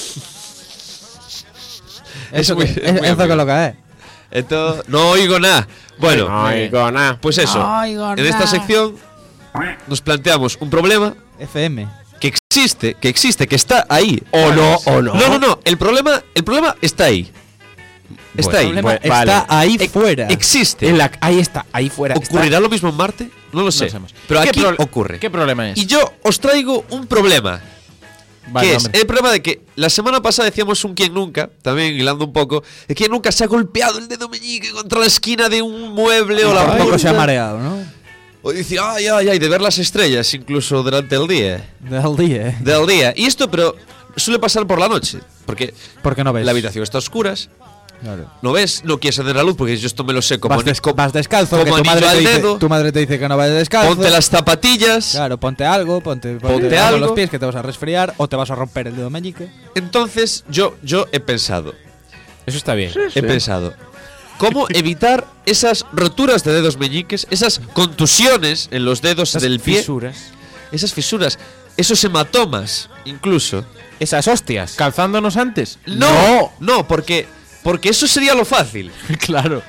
Speaker 3: Es
Speaker 5: Eso,
Speaker 3: muy-
Speaker 5: que,
Speaker 3: es muy
Speaker 5: eso que
Speaker 3: amigo.
Speaker 5: lo que es.
Speaker 3: Entonces, no oigo nada. Bueno,
Speaker 6: No oigo nada.
Speaker 3: pues eso.
Speaker 5: No oigo
Speaker 3: En esta
Speaker 5: nada.
Speaker 3: sección nos planteamos un problema
Speaker 5: F M.
Speaker 3: que existe, que existe, que está ahí.
Speaker 6: O no, o no.
Speaker 3: No, no, no. El problema, el problema está ahí. Está ahí.
Speaker 5: El problema
Speaker 6: Bueno,
Speaker 5: está
Speaker 6: vale.
Speaker 5: ahí
Speaker 3: Ex-
Speaker 5: fuera.
Speaker 3: Existe.
Speaker 6: En la- ahí está, ahí fuera. está-
Speaker 3: ¿Ocurrirá lo mismo en Marte? No lo sé.
Speaker 4: sabemos.
Speaker 3: Pero
Speaker 4: ¿Qué
Speaker 3: aquí
Speaker 4: pro-
Speaker 3: ocurre.
Speaker 4: ¿Qué problema es?
Speaker 3: Y yo os traigo un problema.
Speaker 4: Vale,
Speaker 3: que es
Speaker 4: hombre.
Speaker 3: el problema de que la semana pasada decíamos un quien nunca, también hilando un poco, de quien nunca se ha golpeado el dedo meñique contra la esquina de un mueble o la
Speaker 5: Un poco se ha
Speaker 3: puerta.
Speaker 5: mareado, ¿no?
Speaker 3: O dice, ay, ay, ay, de ver las estrellas incluso durante el día.
Speaker 5: Del día, ¿eh?
Speaker 3: Del día. Y esto, pero suele pasar por la noche. Porque
Speaker 5: Porque no ves.
Speaker 3: la habitación está a oscuras,
Speaker 5: Claro.
Speaker 3: no ves, no quieres encender la luz, porque yo esto me lo sé como,
Speaker 5: Vas, des-
Speaker 3: como-
Speaker 5: vas descalzo,
Speaker 3: como
Speaker 5: que tu
Speaker 3: anillo
Speaker 5: madre, te
Speaker 3: al
Speaker 5: dice,
Speaker 3: dedo.
Speaker 5: tu madre te dice que no vayas descalzo.
Speaker 3: Ponte las zapatillas.
Speaker 5: Claro, ponte algo, ponte, ponte,
Speaker 3: Ponte
Speaker 5: algo en
Speaker 3: algo.
Speaker 5: los pies que te vas a resfriar o te vas a romper el dedo meñique.
Speaker 3: Entonces, yo, yo he pensado,
Speaker 6: Eso está bien.
Speaker 3: he pensado, ¿cómo evitar esas roturas de dedos meñiques, esas contusiones en los dedos
Speaker 6: Esas
Speaker 3: del pie,
Speaker 6: fisuras.
Speaker 3: esas fisuras, esos hematomas, incluso?
Speaker 6: Esas hostias.
Speaker 4: ¿Calzándonos antes?
Speaker 3: No, no, porque, porque eso sería lo fácil.
Speaker 4: Claro.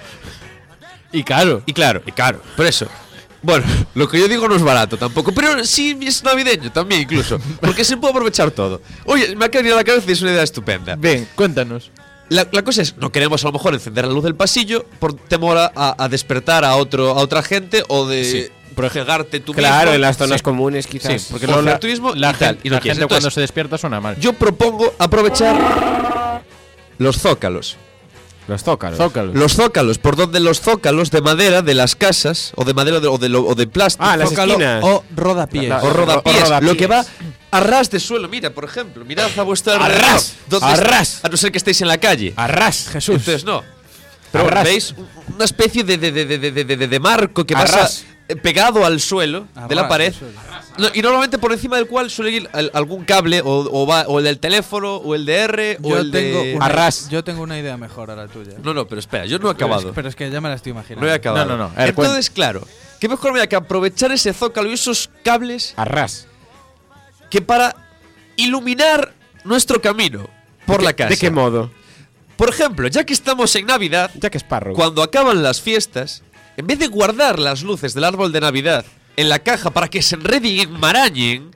Speaker 4: Y claro.
Speaker 3: Y claro, y claro, por eso. Bueno, lo que yo digo no es barato tampoco, pero sí es navideño también incluso, porque se puede aprovechar todo. Oye, me ha caído a la cabeza y es una idea estupenda.
Speaker 4: Ven, cuéntanos.
Speaker 3: La, la cosa es, no queremos a lo mejor encender la luz del pasillo por temor a, a despertar a otro a otra gente o de
Speaker 6: Sí.
Speaker 3: protegarte tú
Speaker 6: Claro,
Speaker 3: mismo.
Speaker 6: en las zonas
Speaker 3: Sí.
Speaker 6: comunes quizás.
Speaker 3: Sí, porque
Speaker 6: O
Speaker 3: luego
Speaker 6: la-
Speaker 3: la, turismo
Speaker 4: La,
Speaker 3: y tal,
Speaker 4: gente,
Speaker 3: y no
Speaker 4: la
Speaker 3: quieres.
Speaker 4: gente cuando
Speaker 3: Entonces,
Speaker 4: se despierta suena mal.
Speaker 3: yo propongo aprovechar los zócalos.
Speaker 6: Los zócalos.
Speaker 4: Zócalos.
Speaker 3: Los zócalos, por donde los zócalos de madera de las casas o de madera de- o, de, lo- o de plástico.
Speaker 6: Ah, las
Speaker 5: Zócalo
Speaker 6: esquinas.
Speaker 5: o rodapiés.
Speaker 6: La-
Speaker 3: o rodapiés,
Speaker 6: o rodapiés.
Speaker 3: lo que va a ras de suelo. Mira, por ejemplo, mirad a vuestro alrededor.
Speaker 6: ras,
Speaker 3: ¿Dónde
Speaker 6: a
Speaker 3: está?
Speaker 6: ras.
Speaker 3: A no ser que estéis en la calle.
Speaker 6: Arras, Jesús.
Speaker 3: Entonces no. Pero
Speaker 6: Arras.
Speaker 3: veis una especie de, de, de, de, de, de- de- de marco que
Speaker 6: Arras.
Speaker 3: pasa eh, pegado al suelo de la
Speaker 5: Arras,
Speaker 3: pared.
Speaker 5: eso es.
Speaker 3: No, y normalmente por encima del cual suele ir al- algún cable o, o, va, o el del teléfono o el de R o
Speaker 5: Yo
Speaker 3: el
Speaker 5: tengo,
Speaker 3: de...
Speaker 5: una,
Speaker 6: Arras.
Speaker 5: yo tengo una idea mejor a la tuya.
Speaker 3: No, no, pero espera, yo no he
Speaker 5: Pero es-
Speaker 3: acabado.
Speaker 5: Pero es que ya me la estoy imaginando.
Speaker 3: No he acabado.
Speaker 4: No, no, no. A ver,
Speaker 3: Entonces, claro, qué mejor manera que aprovechar ese zócalo y esos cables
Speaker 6: Arras.
Speaker 3: que para iluminar nuestro camino por la casa.
Speaker 6: ¿De qué modo?
Speaker 3: Por ejemplo, ya que estamos en Navidad,
Speaker 6: Ya que es parro.
Speaker 3: cuando acaban las fiestas, en vez de guardar las luces del árbol de Navidad en la caja para que se enreden y enmarañen,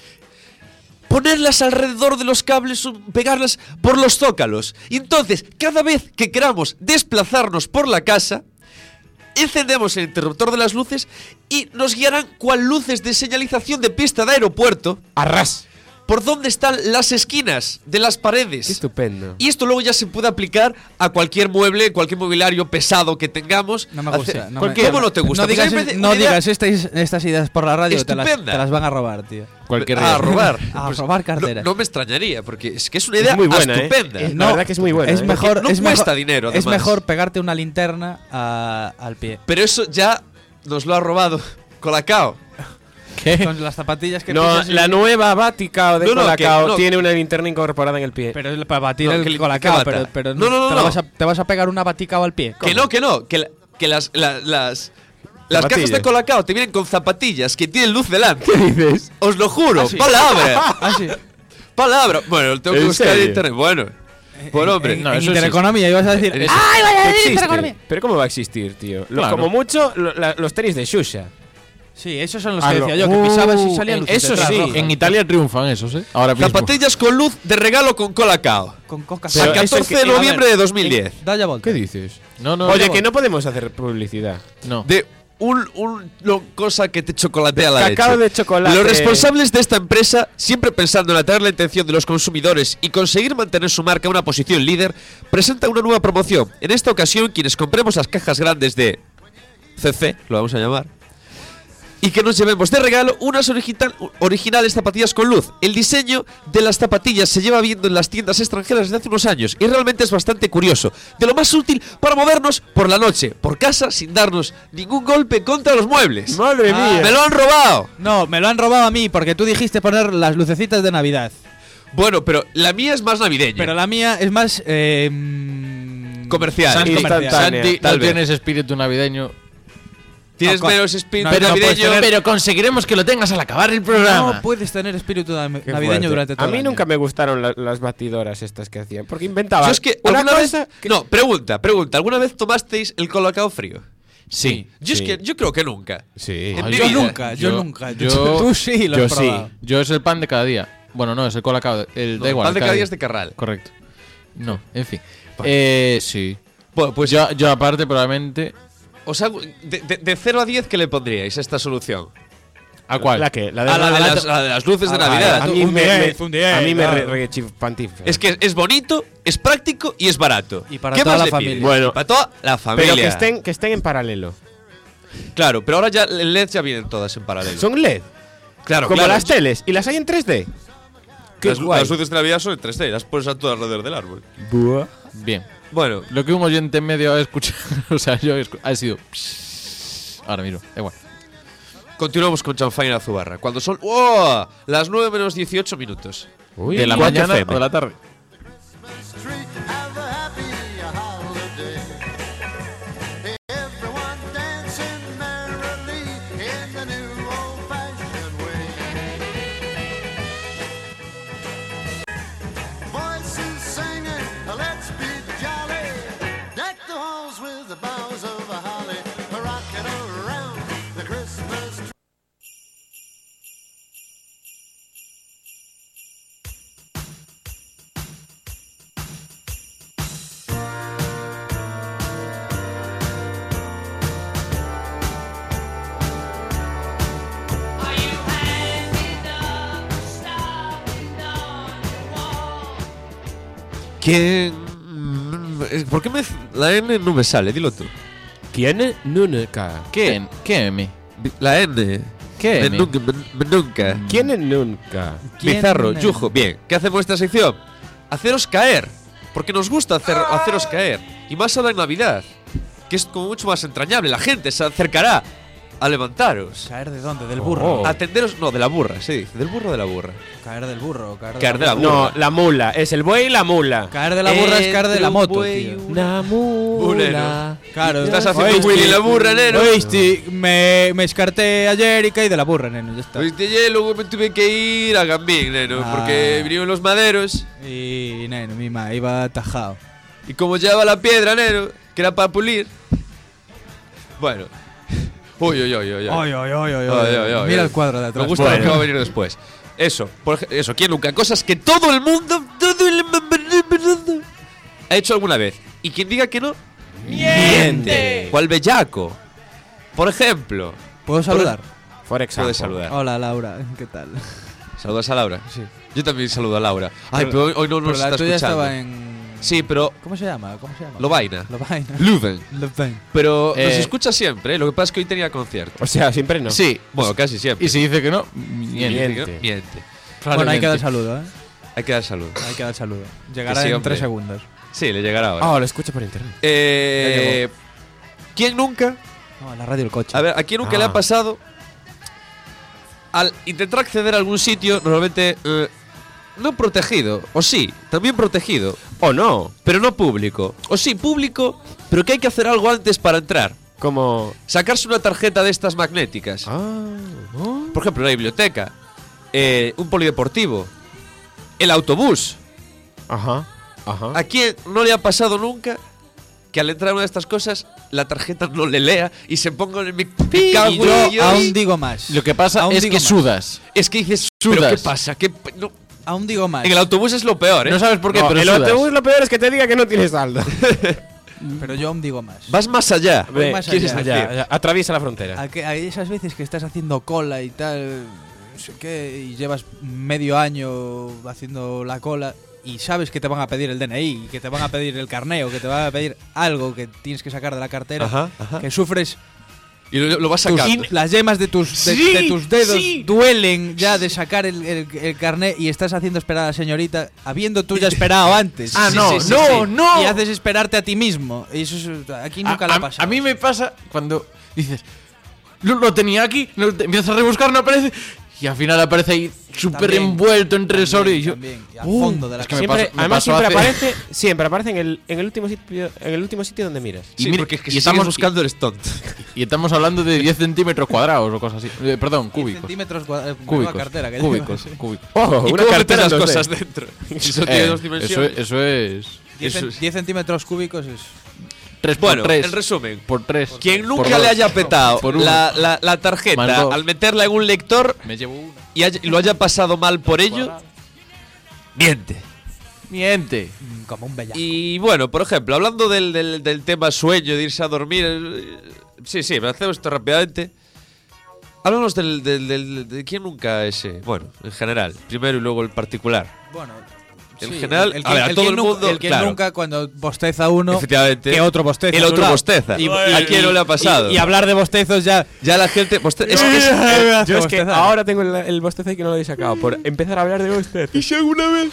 Speaker 3: ponerlas alrededor de los cables o pegarlas por los zócalos. Y entonces, cada vez que queramos desplazarnos por la casa, encendemos el interruptor de las luces y nos guiarán cual luces de señalización de pista de aeropuerto
Speaker 6: Arras.
Speaker 3: por dónde están las esquinas de las paredes.
Speaker 6: Qué estupendo.
Speaker 3: Y esto luego ya se puede aplicar a cualquier mueble, cualquier mobiliario pesado que tengamos.
Speaker 5: No me
Speaker 3: Hace-
Speaker 5: gusta. No,
Speaker 3: cualquier-
Speaker 5: me,
Speaker 3: ¿Cómo no te gusta?
Speaker 5: No
Speaker 3: Pues a
Speaker 5: digas,
Speaker 3: mí me parece
Speaker 5: no
Speaker 3: una idea
Speaker 5: digas estas, estas ideas por la radio, que te las,
Speaker 3: estupenda.
Speaker 5: te las van a robar, tío.
Speaker 4: Cualquier
Speaker 3: a
Speaker 4: día.
Speaker 3: robar.
Speaker 5: A
Speaker 3: Pues
Speaker 5: robar
Speaker 3: no-
Speaker 5: cartera.
Speaker 3: No, me extrañaría, porque es que es una idea
Speaker 6: Es muy buena, ¿eh?
Speaker 3: estupenda.
Speaker 6: Es- La verdad que es muy buena,
Speaker 5: Es
Speaker 6: ¿eh?
Speaker 5: mejor,
Speaker 3: no
Speaker 5: es
Speaker 3: cuesta
Speaker 5: mejor-
Speaker 3: dinero,
Speaker 5: Es
Speaker 3: además.
Speaker 5: mejor pegarte una linterna a- al pie.
Speaker 3: Pero eso ya nos lo ha robado Colacao.
Speaker 4: ¿Qué?
Speaker 5: Con las zapatillas que
Speaker 6: No,
Speaker 5: pisas y-
Speaker 6: la nueva Vaticao de
Speaker 3: No, no,
Speaker 6: Colacao
Speaker 3: que- no.
Speaker 6: tiene una linterna incorporada en el pie.
Speaker 5: Pero es para batir
Speaker 3: No,
Speaker 5: el
Speaker 3: que le-
Speaker 5: colacao,
Speaker 3: que
Speaker 5: pero,
Speaker 3: mata.
Speaker 5: pero
Speaker 3: No, no, no,
Speaker 5: te,
Speaker 3: no.
Speaker 5: Vas a, te vas a pegar una baticao al pie.
Speaker 3: Que no, que no, que, la- que las, la- las, las cajas
Speaker 6: Zapatillas.
Speaker 3: de Colacao te vienen con zapatillas que tienen luz delante.
Speaker 6: ¿Qué dices?
Speaker 3: Os lo juro,
Speaker 5: Ah, sí.
Speaker 3: palabra.
Speaker 5: Ah, sí.
Speaker 3: Palabra. Bueno, tengo que
Speaker 6: ¿En
Speaker 3: buscar en
Speaker 6: serio?
Speaker 3: internet. Bueno, por hombre.
Speaker 5: En,
Speaker 4: no,
Speaker 5: en
Speaker 4: eso
Speaker 5: Intereconomía ibas a decir.
Speaker 3: En-
Speaker 5: ¡Ay, vaya a decir
Speaker 6: Existe.
Speaker 5: Intereconomía!
Speaker 6: Pero ¿cómo va a existir, tío? Lo-
Speaker 4: Claro.
Speaker 6: Como mucho, lo- la- los tenis de Xuxa.
Speaker 5: Sí, esos son los
Speaker 6: Ah,
Speaker 5: que
Speaker 6: lo-
Speaker 5: decía yo, que
Speaker 6: Uh,
Speaker 5: pisabas y salían luces
Speaker 6: eso
Speaker 5: detrás,
Speaker 6: sí,
Speaker 5: rojas.
Speaker 4: En Italia triunfan esos, ¿eh? Ahora mismo.
Speaker 3: Zapatillas con luz de regalo con Colacao.
Speaker 5: Con coca.
Speaker 6: Pero
Speaker 3: Al
Speaker 6: eso
Speaker 3: catorce
Speaker 6: que-
Speaker 3: de
Speaker 6: a
Speaker 3: noviembre
Speaker 6: ver,
Speaker 3: de dos mil diez.
Speaker 5: Dale vuelta.
Speaker 6: ¿Qué dices?
Speaker 4: No, no.
Speaker 6: Oye,
Speaker 4: no.
Speaker 6: que no podemos hacer publicidad.
Speaker 4: No.
Speaker 3: De un, un lo- cosa que te chocolatea la
Speaker 6: Cacao
Speaker 3: leche.
Speaker 6: de chocolate.
Speaker 3: Los responsables de esta empresa, siempre pensando en atraer la atención de los consumidores y conseguir mantener su marca en una posición líder, presentan una nueva promoción. En esta ocasión, quienes compremos las cajas grandes de C C, lo vamos a llamar, y que nos llevemos de regalo unas original- originales zapatillas con luz. El diseño de las zapatillas se lleva viendo en las tiendas extranjeras desde hace unos años y realmente es bastante curioso. De lo más útil para movernos por la noche, por casa, sin darnos ningún golpe contra los muebles.
Speaker 6: Madre
Speaker 5: Ah,
Speaker 6: mía.
Speaker 3: ¡Me lo han robado!
Speaker 5: No, me lo han robado a mí porque tú dijiste poner las lucecitas de Navidad.
Speaker 3: Bueno, pero la mía es más navideña.
Speaker 5: Pero la mía es más. Eh, mm,
Speaker 3: Comercial.
Speaker 5: más
Speaker 6: Instantánea.
Speaker 5: comercial.
Speaker 4: Santi,
Speaker 3: tal
Speaker 4: no
Speaker 3: vez.
Speaker 4: tienes espíritu navideño.
Speaker 3: Tienes
Speaker 5: No,
Speaker 3: menos espíritu
Speaker 5: no, no puedes
Speaker 3: navideño.
Speaker 5: tener-
Speaker 4: Pero conseguiremos que lo tengas al acabar el programa.
Speaker 5: No puedes tener espíritu nav-
Speaker 6: Qué
Speaker 5: navideño
Speaker 6: fuerte.
Speaker 5: durante todo
Speaker 6: A mí
Speaker 5: el año.
Speaker 6: nunca me gustaron la- las batidoras estas que hacían. Porque inventaban
Speaker 3: Yo es que
Speaker 6: una
Speaker 3: alguna
Speaker 6: cosa
Speaker 3: vez.
Speaker 6: que-
Speaker 3: No, pregunta, pregunta. ¿Alguna vez tomasteis el colacao frío?
Speaker 4: Sí.
Speaker 3: Yo
Speaker 6: Sí.
Speaker 3: es que yo creo que nunca.
Speaker 6: Sí.
Speaker 3: En
Speaker 4: Ay,
Speaker 3: mi
Speaker 5: Yo
Speaker 3: vida.
Speaker 5: nunca, yo,
Speaker 4: Yo-
Speaker 5: nunca.
Speaker 4: yo-
Speaker 5: tú sí lo
Speaker 6: yo
Speaker 5: has
Speaker 6: sí.
Speaker 5: probado.
Speaker 4: Yo es el pan de cada día. Bueno, no, es el colacao. El,
Speaker 3: No,
Speaker 4: da igual.
Speaker 3: pan de
Speaker 4: cada
Speaker 3: cada
Speaker 4: día.
Speaker 3: día es de Carral.
Speaker 4: Correcto. No, en fin. Eh, sí.
Speaker 3: Bueno, pues
Speaker 4: Yo, yo aparte, probablemente.
Speaker 3: os hago- de, de, de cero a diez, ¿qué le pondríais a esta solución?
Speaker 4: ¿A cuál?
Speaker 6: ¿La qué? La de,
Speaker 3: A la de
Speaker 6: la-
Speaker 3: las, a la de las luces de
Speaker 6: Ah,
Speaker 3: Navidad.
Speaker 6: A mí
Speaker 5: Un
Speaker 6: me,
Speaker 5: diez,
Speaker 6: me-
Speaker 5: un diez,
Speaker 6: a mí me
Speaker 5: claro.
Speaker 6: re, re chifantifla.
Speaker 3: Es que es bonito, es práctico y es barato.
Speaker 5: Y para
Speaker 3: ¿Qué
Speaker 5: toda
Speaker 3: más
Speaker 5: la
Speaker 3: le
Speaker 5: familia.
Speaker 3: pides?
Speaker 6: Bueno,
Speaker 3: para toda la familia.
Speaker 6: Pero que estén, que estén en paralelo.
Speaker 3: Claro, pero ahora ya el L E D ya vienen todas en paralelo.
Speaker 6: Son L E D.
Speaker 3: claro,
Speaker 6: Como
Speaker 3: claro.
Speaker 6: las teles. Y las hay en tres D. Qué
Speaker 3: Las,
Speaker 6: guay.
Speaker 3: las luces de Navidad son en tres D, las pones a todas alrededor del árbol.
Speaker 4: Bien.
Speaker 3: Bueno,
Speaker 4: Lo que un oyente medio ha escuchado. O sea, yo he escu- ha sido. Ahora mismo, da igual.
Speaker 3: continuamos con Chanfaina Zubarra. Cuando son ¡oh! las nueve menos dieciocho minutos.
Speaker 6: Uy,
Speaker 4: ¿De la
Speaker 6: Quack
Speaker 4: mañana
Speaker 6: F M.
Speaker 4: o de la tarde?
Speaker 7: Street, have a happy holiday. Everyone dancing merrily in the new old-fashioned way. Voices singing, let's be jolly. Deck the halls with the boughs of a holly. Rocking around the Christmas tree.
Speaker 3: ¿Quién? ¿Por qué me, la N no me sale? Dilo tú.
Speaker 6: ¿Quién? Nunca.
Speaker 4: ¿Qué? ¿Qué, M?
Speaker 3: La N.
Speaker 4: ¿Qué,
Speaker 3: Me
Speaker 4: M?
Speaker 3: nunca. me- me nunca.
Speaker 6: ¿Quién es nunca?
Speaker 5: ¿Quién?
Speaker 3: Bizarro, Yujo. Bien, ¿qué hacemos en esta sección? Haceros caer. Porque nos gusta hacer, haceros caer. Y más ahora en Navidad. Que es como mucho más entrañable. La gente se acercará a levantaros.
Speaker 5: ¿Caer de dónde? ¿Del burro?
Speaker 6: Oh.
Speaker 3: A atenderos. No, de la burra, se dice. Del burro o de la burra.
Speaker 5: Caer del burro. Caer de,
Speaker 3: Caer de la
Speaker 6: No,
Speaker 3: burra.
Speaker 6: la mula. Es el buey y la mula.
Speaker 5: Caer de la burra es caer de la
Speaker 3: Entre un
Speaker 5: moto,
Speaker 3: buey y
Speaker 5: tío.
Speaker 3: un-
Speaker 6: Una
Speaker 3: Bulero.
Speaker 5: Claro,
Speaker 3: Estás haciendo
Speaker 5: Oíste,
Speaker 3: Willy la burra, neno.
Speaker 5: Oíste, me, me escarté ayer y caí de la burra, neno. Ya está.
Speaker 3: Oíste, y luego me tuve que ir a Gambín, neno.
Speaker 5: Ah.
Speaker 3: Porque vinieron los maderos.
Speaker 5: Y, neno, mima, iba tajado.
Speaker 3: Y como llevaba la piedra, neno, que era para pulir. Bueno. Uy, uy, uy, uy. uy.
Speaker 5: Ay, ay, ay, ay,
Speaker 3: Ay,
Speaker 5: ay.
Speaker 3: ay, ay,
Speaker 5: Mira
Speaker 3: ay.
Speaker 5: el cuadro de atrás.
Speaker 3: Me gusta lo que va a venir después. Eso, por ej- eso, ¿quién nunca? Cosas que todo el mundo, todo el mundo ha hecho alguna vez. Y quien diga que no, miente. ¿Cuál bellaco? Por ejemplo,
Speaker 5: ¿Puedo saludar?
Speaker 6: For example.
Speaker 3: puedes saludar.
Speaker 5: Hola, Laura. ¿Qué tal?
Speaker 3: ¿Saludas a Laura? Sí. Yo también saludo a Laura. Ay, pero, hoy, hoy no
Speaker 5: Pero
Speaker 3: nos
Speaker 5: la
Speaker 3: está
Speaker 5: tuya
Speaker 3: escuchando.
Speaker 5: estaba en...
Speaker 3: Sí, pero
Speaker 5: ¿Cómo se llama? ¿Cómo se llama?
Speaker 3: Lovaina.
Speaker 5: Lovaina.
Speaker 3: Luden.
Speaker 5: Lovaina.
Speaker 3: Pero nos
Speaker 4: Eh,
Speaker 3: escucha siempre, ¿eh? Lo que pasa es que hoy tenía concierto.
Speaker 6: O sea, siempre no.
Speaker 4: Sí.
Speaker 3: Bueno, casi siempre.
Speaker 4: Y si dice que no, miente.
Speaker 6: Miente.
Speaker 3: Miente.
Speaker 5: Bueno, hay que dar saludo, ¿eh?
Speaker 3: Hay que dar salud.
Speaker 5: Hay que dar saludo. Llegará
Speaker 3: sí,
Speaker 5: en
Speaker 3: hombre.
Speaker 5: tres segundos.
Speaker 3: Sí, le llegará ahora.
Speaker 6: Ah, lo escucho por internet.
Speaker 3: Eh, ¿Quién nunca?
Speaker 5: No, la radio del coche.
Speaker 3: A ver, ¿a quién nunca le
Speaker 6: Ah.
Speaker 3: ha pasado al intentar acceder a algún sitio, normalmente eh, no protegido, o sí, también protegido,
Speaker 6: O no.
Speaker 3: pero no público. O sí, público, pero que hay que hacer algo antes para entrar.
Speaker 6: Como.
Speaker 3: Sacarse una tarjeta de estas magnéticas.
Speaker 6: Ah. oh.
Speaker 3: Por ejemplo, la biblioteca, eh, un polideportivo, el autobús.
Speaker 6: Ajá. Ajá.
Speaker 3: ¿A quién no le ha pasado nunca que al entrar a una de estas cosas la tarjeta no le lea y se ponga en el mi, me
Speaker 5: Y
Speaker 3: cago en
Speaker 5: yo
Speaker 3: Dios?
Speaker 5: aún digo más.
Speaker 4: Lo que pasa
Speaker 5: Aún
Speaker 4: es
Speaker 5: digo
Speaker 4: que
Speaker 5: más.
Speaker 4: sudas.
Speaker 3: Es que dices,
Speaker 4: Sudas.
Speaker 3: ¿pero qué pasa? ¿Qué p- no?
Speaker 5: Aún digo más.
Speaker 3: En el autobús es lo peor, ¿eh?
Speaker 4: No sabes por qué,
Speaker 6: No,
Speaker 4: pero
Speaker 6: el
Speaker 4: sudas.
Speaker 6: autobús lo peor es que te diga que no tienes saldo.
Speaker 5: Pero yo aún digo más.
Speaker 3: Vas más allá.
Speaker 5: Voy más
Speaker 3: ¿Quieres
Speaker 5: allá.
Speaker 3: decir?
Speaker 6: Ya, ya, atraviesa la frontera.
Speaker 5: A, que, a esas veces que estás haciendo cola y tal, no sé qué, y llevas medio año haciendo la cola y sabes que te van a pedir el D N I, que te van a pedir el carneo, que te van a pedir algo que tienes que sacar de la cartera,
Speaker 3: Ajá, ajá.
Speaker 5: que sufres.
Speaker 3: Y lo, lo vas
Speaker 5: tus-
Speaker 3: sacando.
Speaker 5: las yemas de tus, de,
Speaker 3: Sí,
Speaker 5: de tus dedos
Speaker 3: sí.
Speaker 5: duelen ya de sacar el, el, el carné y estás haciendo esperar a la señorita, habiendo tú ya esperado antes.
Speaker 4: Ah,
Speaker 3: Sí,
Speaker 4: no,
Speaker 3: sí, sí,
Speaker 4: no,
Speaker 3: sí.
Speaker 4: no.
Speaker 5: Y haces esperarte a ti mismo. Y eso es- aquí nunca
Speaker 4: a,
Speaker 5: le ha
Speaker 4: a-
Speaker 5: pasado.
Speaker 4: a mí me pasa cuando dices, lo, lo tenía aquí, lo, te- empiezas a rebuscar, no aparece. Y al final aparece ahí súper
Speaker 5: También,
Speaker 4: envuelto entre el sobre.
Speaker 5: También,
Speaker 4: Y yo,
Speaker 5: también, y al
Speaker 4: Uh,
Speaker 5: fondo de la
Speaker 4: es que me
Speaker 6: Siempre,
Speaker 4: pasó- me
Speaker 6: además
Speaker 4: pasó
Speaker 6: siempre
Speaker 4: hace-
Speaker 6: aparece, siempre aparece en el, en el último sitio, en el último sitio donde miras.
Speaker 3: Sí,
Speaker 4: Y mira-
Speaker 3: porque es que
Speaker 4: y
Speaker 3: si
Speaker 4: estamos-
Speaker 3: estamos buscando eres tonto.
Speaker 4: Y estamos hablando de diez centímetros cuadrados o cosas así. Eh, perdón, cúbicos.
Speaker 5: centímetros cuadrados.
Speaker 4: Cúbicos.
Speaker 5: Cartera que
Speaker 4: Cúbicos.
Speaker 5: llevas.
Speaker 4: Cúbicos.
Speaker 6: Ojo,
Speaker 3: ¿Y
Speaker 6: una
Speaker 3: cómo metes
Speaker 6: cartera
Speaker 3: las
Speaker 6: en dos D.
Speaker 3: cosas dentro? Si eso
Speaker 4: Eh,
Speaker 3: tiene dos
Speaker 4: eso,
Speaker 3: dimensiones.
Speaker 4: es- eso es
Speaker 5: diez
Speaker 3: Eso
Speaker 5: cen-
Speaker 3: es.
Speaker 5: diez centímetros cúbicos es.
Speaker 4: tres
Speaker 3: Bueno,
Speaker 4: por tres.
Speaker 3: en resumen,
Speaker 4: Por tres.
Speaker 3: quien
Speaker 4: Por
Speaker 3: nunca
Speaker 4: dos.
Speaker 3: le haya petado
Speaker 4: Por uno.
Speaker 3: la, la, la
Speaker 4: Más
Speaker 3: tarjeta
Speaker 4: dos.
Speaker 3: al meterla en un lector
Speaker 4: Me llevo una.
Speaker 3: y, haya- y lo haya pasado mal por ello, miente.
Speaker 4: Miente.
Speaker 5: mm, Como un bellaco.
Speaker 3: Y bueno, por ejemplo, hablando del, del, del tema sueño, de irse a dormir. eh, Sí, sí, me hacemos esto rápidamente. Hablamos del, del, del- de quién nunca ese. Bueno, en general. Primero y luego el particular.
Speaker 5: Bueno.
Speaker 3: En
Speaker 5: sí,
Speaker 3: general,
Speaker 5: el, el
Speaker 3: a
Speaker 5: que-
Speaker 3: ver, a
Speaker 5: el
Speaker 3: todo
Speaker 5: que
Speaker 3: el
Speaker 5: nunca-
Speaker 3: mundo,
Speaker 5: el que
Speaker 3: claro.
Speaker 5: nunca cuando bosteza uno,
Speaker 3: Efectivamente.
Speaker 5: que otro bosteza.
Speaker 3: El
Speaker 5: a su
Speaker 3: otro
Speaker 5: lado.
Speaker 3: bosteza.
Speaker 5: Y,
Speaker 3: ¿A quién no le ha pasado?
Speaker 5: Y, y hablar de bostezos ya.
Speaker 3: Ya la gente. boste- es que es-
Speaker 5: Eh,
Speaker 6: Yo es que
Speaker 5: bostezar.
Speaker 6: ahora tengo el, el bostezo ahí que no lo he sacado por empezar a hablar de bostezo. Y si alguna vez.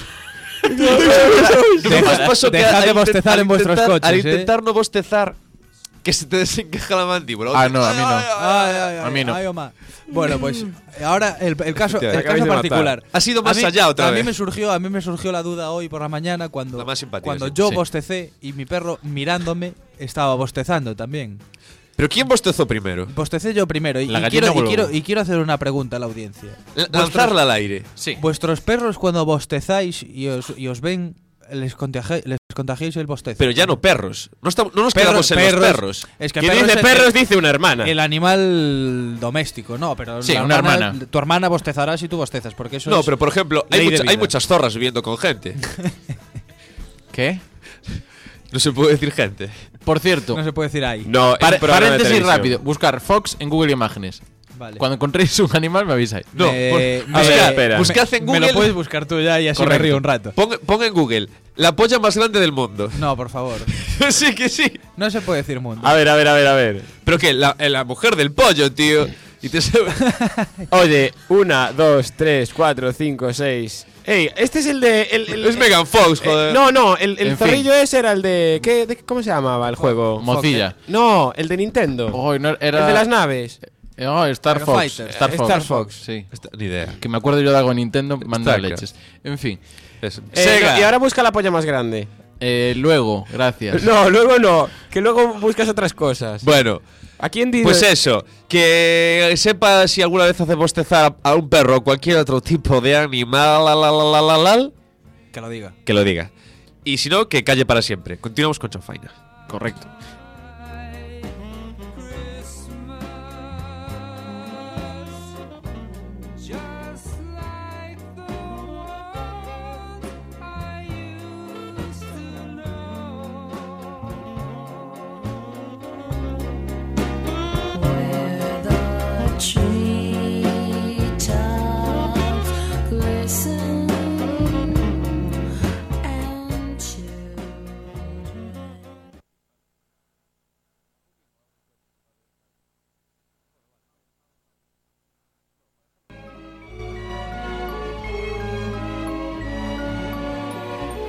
Speaker 3: ¿No os pasó que
Speaker 5: dejad
Speaker 3: al
Speaker 5: de
Speaker 3: intent-
Speaker 5: bostezar
Speaker 3: al
Speaker 5: en vuestros
Speaker 3: intentar-
Speaker 5: coches,
Speaker 3: Al
Speaker 5: ¿eh?
Speaker 3: intentar no bostezar, que se te desencaja la mandíbula.
Speaker 4: Ah, no, a mí no.
Speaker 5: Ay, ay, ay,
Speaker 4: A mí no.
Speaker 5: ay, Oma. Bueno, pues ahora el, el caso, el
Speaker 6: Acabáis
Speaker 5: caso
Speaker 6: de matar.
Speaker 5: particular.
Speaker 3: Ha sido más
Speaker 5: A mí-
Speaker 3: allá otra
Speaker 5: a
Speaker 3: vez.
Speaker 5: mí me surgió, a mí me surgió la duda hoy por la mañana cuando,
Speaker 3: La más simpática,
Speaker 5: cuando
Speaker 3: sí.
Speaker 5: yo
Speaker 3: Sí.
Speaker 5: bostecé y mi perro mirándome estaba bostezando también.
Speaker 3: Pero ¿quién bostezó primero?
Speaker 5: Bostecé yo primero y,
Speaker 4: La
Speaker 5: y
Speaker 4: gallina
Speaker 5: quiero, y,
Speaker 4: o el
Speaker 5: quiero,
Speaker 4: huevo.
Speaker 5: y quiero hacer una pregunta a la audiencia.
Speaker 3: L- Lanzarla al aire.
Speaker 4: Sí.
Speaker 5: ¿Vuestros perros cuando bostezáis y os, y os ven, les, contagia- les contagiáis el bostezo?
Speaker 3: Pero ya no perros. No, estamos, no nos
Speaker 5: Perros,
Speaker 3: quedamos en
Speaker 5: perros.
Speaker 3: los perros.
Speaker 5: Es que
Speaker 6: ¿Quién
Speaker 5: perro
Speaker 6: dice
Speaker 5: es el-
Speaker 6: perros? Dice una hermana.
Speaker 5: El animal doméstico, no, pero
Speaker 4: Sí,
Speaker 5: la
Speaker 4: una hermana.
Speaker 5: Tu hermana bostezará si tú bostezas, porque eso
Speaker 3: No,
Speaker 5: es
Speaker 3: pero por ejemplo, hay,
Speaker 5: ley de
Speaker 3: mucha- hay
Speaker 5: vida.
Speaker 3: muchas zorras viviendo con gente.
Speaker 4: ¿Qué?
Speaker 3: No se puede decir gente.
Speaker 4: Por cierto,
Speaker 5: no se puede decir ahí.
Speaker 6: No, es
Speaker 4: pare-
Speaker 6: un programa de
Speaker 4: paréntesis
Speaker 6: televisión.
Speaker 4: rápido. Buscar Fox en Google Imágenes.
Speaker 5: Vale.
Speaker 4: Cuando encontréis un animal me avisáis.
Speaker 3: No,
Speaker 5: Me-
Speaker 3: pon-
Speaker 5: me-
Speaker 6: a ver,
Speaker 3: buscad-
Speaker 6: espera.
Speaker 3: buscad en
Speaker 5: Me
Speaker 3: Google.
Speaker 5: lo puedes buscar tú ya y así
Speaker 4: Correcto.
Speaker 5: me río un rato.
Speaker 3: Pon, pon en Google la polla más grande del mundo.
Speaker 5: No, por favor.
Speaker 3: sí que sí.
Speaker 5: No se puede decir mundo.
Speaker 6: A ver, a ver, a ver, a ver.
Speaker 3: Pero que la, eh, la mujer del pollo, tío. Y te
Speaker 6: Oye, una, dos, tres, cuatro, cinco, seis. Ey, este es el de. El, el-
Speaker 3: Es Megan Fox,
Speaker 6: eh,
Speaker 3: joder.
Speaker 6: no, no, el, el
Speaker 4: En fin.
Speaker 6: zorrillo ese era el de, ¿qué, de- ¿Cómo se llamaba el juego?
Speaker 4: Mozilla.
Speaker 6: No, el de Nintendo.
Speaker 4: Oh, no, era...
Speaker 6: El de las naves.
Speaker 4: Oh, Star
Speaker 5: Star
Speaker 4: Fox.
Speaker 5: Fighter.
Speaker 4: Star
Speaker 6: Eh,
Speaker 4: Fox.
Speaker 6: Star Fox.
Speaker 4: Sí.
Speaker 3: Esta- Ni idea.
Speaker 4: Que me acuerdo yo de algo en Nintendo, manda
Speaker 3: Starcraft.
Speaker 4: leches. En fin.
Speaker 3: Es-
Speaker 6: Eh,
Speaker 3: Sega.
Speaker 6: no, y ahora busca la polla más grande.
Speaker 4: Eh, luego, gracias.
Speaker 6: No, luego no. Que luego buscas otras cosas.
Speaker 3: Bueno,
Speaker 6: ¿A quién dice?
Speaker 3: pues eso. Que sepa si alguna vez hace bostezar a un perro o cualquier otro tipo de animal, la, la, la, la, la, la,
Speaker 5: Que lo diga.
Speaker 3: que lo diga. Y si no, que calle para siempre. Continuamos con Chanfaina.
Speaker 4: Correcto.
Speaker 8: Where the treetops glisten and children.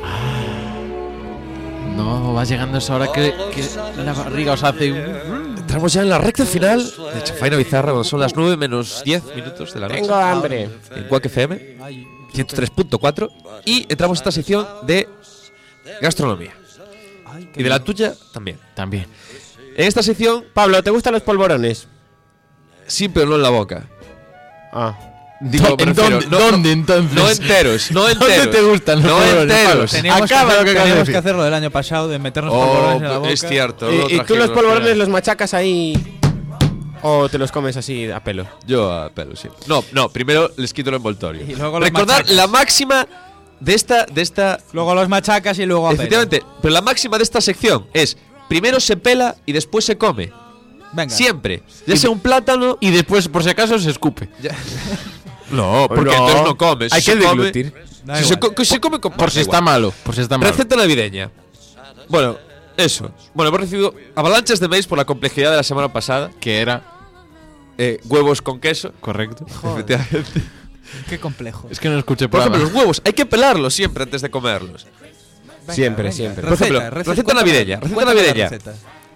Speaker 4: No, va llegando esa hora que, que la barriga os hace un...
Speaker 3: entramos ya en la recta final de Chafaina Bizarra, cuando son las nueve menos diez minutos de la noche.
Speaker 6: Tengo hambre.
Speaker 3: En Quack F M, ciento tres punto cuatro. Y entramos a esta sección de gastronomía. Y de la tuya también.
Speaker 4: También.
Speaker 3: En esta sección,
Speaker 6: Pablo, ¿te gustan los polvorones?
Speaker 3: sí, pero no en la boca.
Speaker 6: Ah.
Speaker 3: Digo, me
Speaker 4: ¿En
Speaker 3: refiero,
Speaker 4: dónde,
Speaker 3: no-
Speaker 4: dónde entonces?
Speaker 3: No enteros, no enteros.
Speaker 4: ¿Dónde te gustan los
Speaker 3: No
Speaker 4: polvorones,
Speaker 3: enteros.
Speaker 4: Pablo?
Speaker 5: Teníamos, que,
Speaker 6: Acaba
Speaker 5: hacer,
Speaker 6: lo que acabas de
Speaker 5: teníamos
Speaker 6: decir.
Speaker 5: que hacerlo del año pasado, de meternos
Speaker 3: Oh,
Speaker 5: polvorones en la boca.
Speaker 3: es cierto.
Speaker 6: ¿Y,
Speaker 3: lo
Speaker 6: y tú
Speaker 3: trajimos
Speaker 6: los
Speaker 3: al
Speaker 6: polvorones
Speaker 3: final.
Speaker 6: los machacas ahí o te los comes así a pelo?
Speaker 3: Yo a pelo, sí. No, no, primero les quito el envoltorio.
Speaker 5: Y luego los
Speaker 3: Recordad
Speaker 5: machacas.
Speaker 3: la máxima de esta, de esta.
Speaker 5: Luego los machacas y luego a pelo.
Speaker 3: Efectivamente, pero la máxima de esta sección es: primero se pela y después se come.
Speaker 5: Venga.
Speaker 3: Siempre. Ya sea un plátano.
Speaker 4: Y después, por si acaso, se escupe.
Speaker 3: No, porque
Speaker 6: No.
Speaker 3: entonces no comes.
Speaker 6: Hay
Speaker 3: Si
Speaker 6: que
Speaker 3: se come-
Speaker 6: deglutir.
Speaker 5: Da
Speaker 3: Si se,
Speaker 5: igual.
Speaker 3: co- se come con
Speaker 4: Por si
Speaker 3: da
Speaker 4: está
Speaker 3: igual.
Speaker 4: malo. Por si está malo.
Speaker 3: Receta navideña. Bueno, eso. Bueno, hemos recibido avalanchas de mails por la complejidad de la semana pasada.
Speaker 4: Que era.
Speaker 3: Eh, huevos con queso.
Speaker 4: Correcto.
Speaker 3: Efectivamente.
Speaker 5: Qué complejo.
Speaker 4: Es que no escuché
Speaker 3: Por ejemplo,
Speaker 4: programa.
Speaker 3: los huevos hay que pelarlos siempre antes de comerlos.
Speaker 6: Siempre,
Speaker 5: venga.
Speaker 6: siempre.
Speaker 3: Por ejemplo, receta navideña, receta
Speaker 5: cuéntame la
Speaker 3: navideña.
Speaker 5: receta.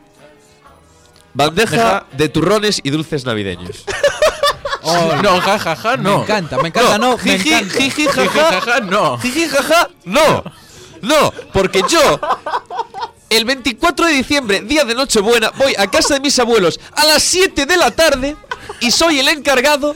Speaker 3: Bandeja de turrones y dulces navideños.
Speaker 5: Oh,
Speaker 4: No, jajaja, ja, ja, no.
Speaker 5: Me encanta, me encanta, no, me
Speaker 3: jiji,
Speaker 5: encanta.
Speaker 3: jiji,
Speaker 4: Jiji,
Speaker 3: jaja,
Speaker 4: jaja, no.
Speaker 3: jiji, jaja, no. No, porque yo el veinticuatro de diciembre, día de Nochebuena, voy a casa de mis abuelos a las siete de la tarde y soy el encargado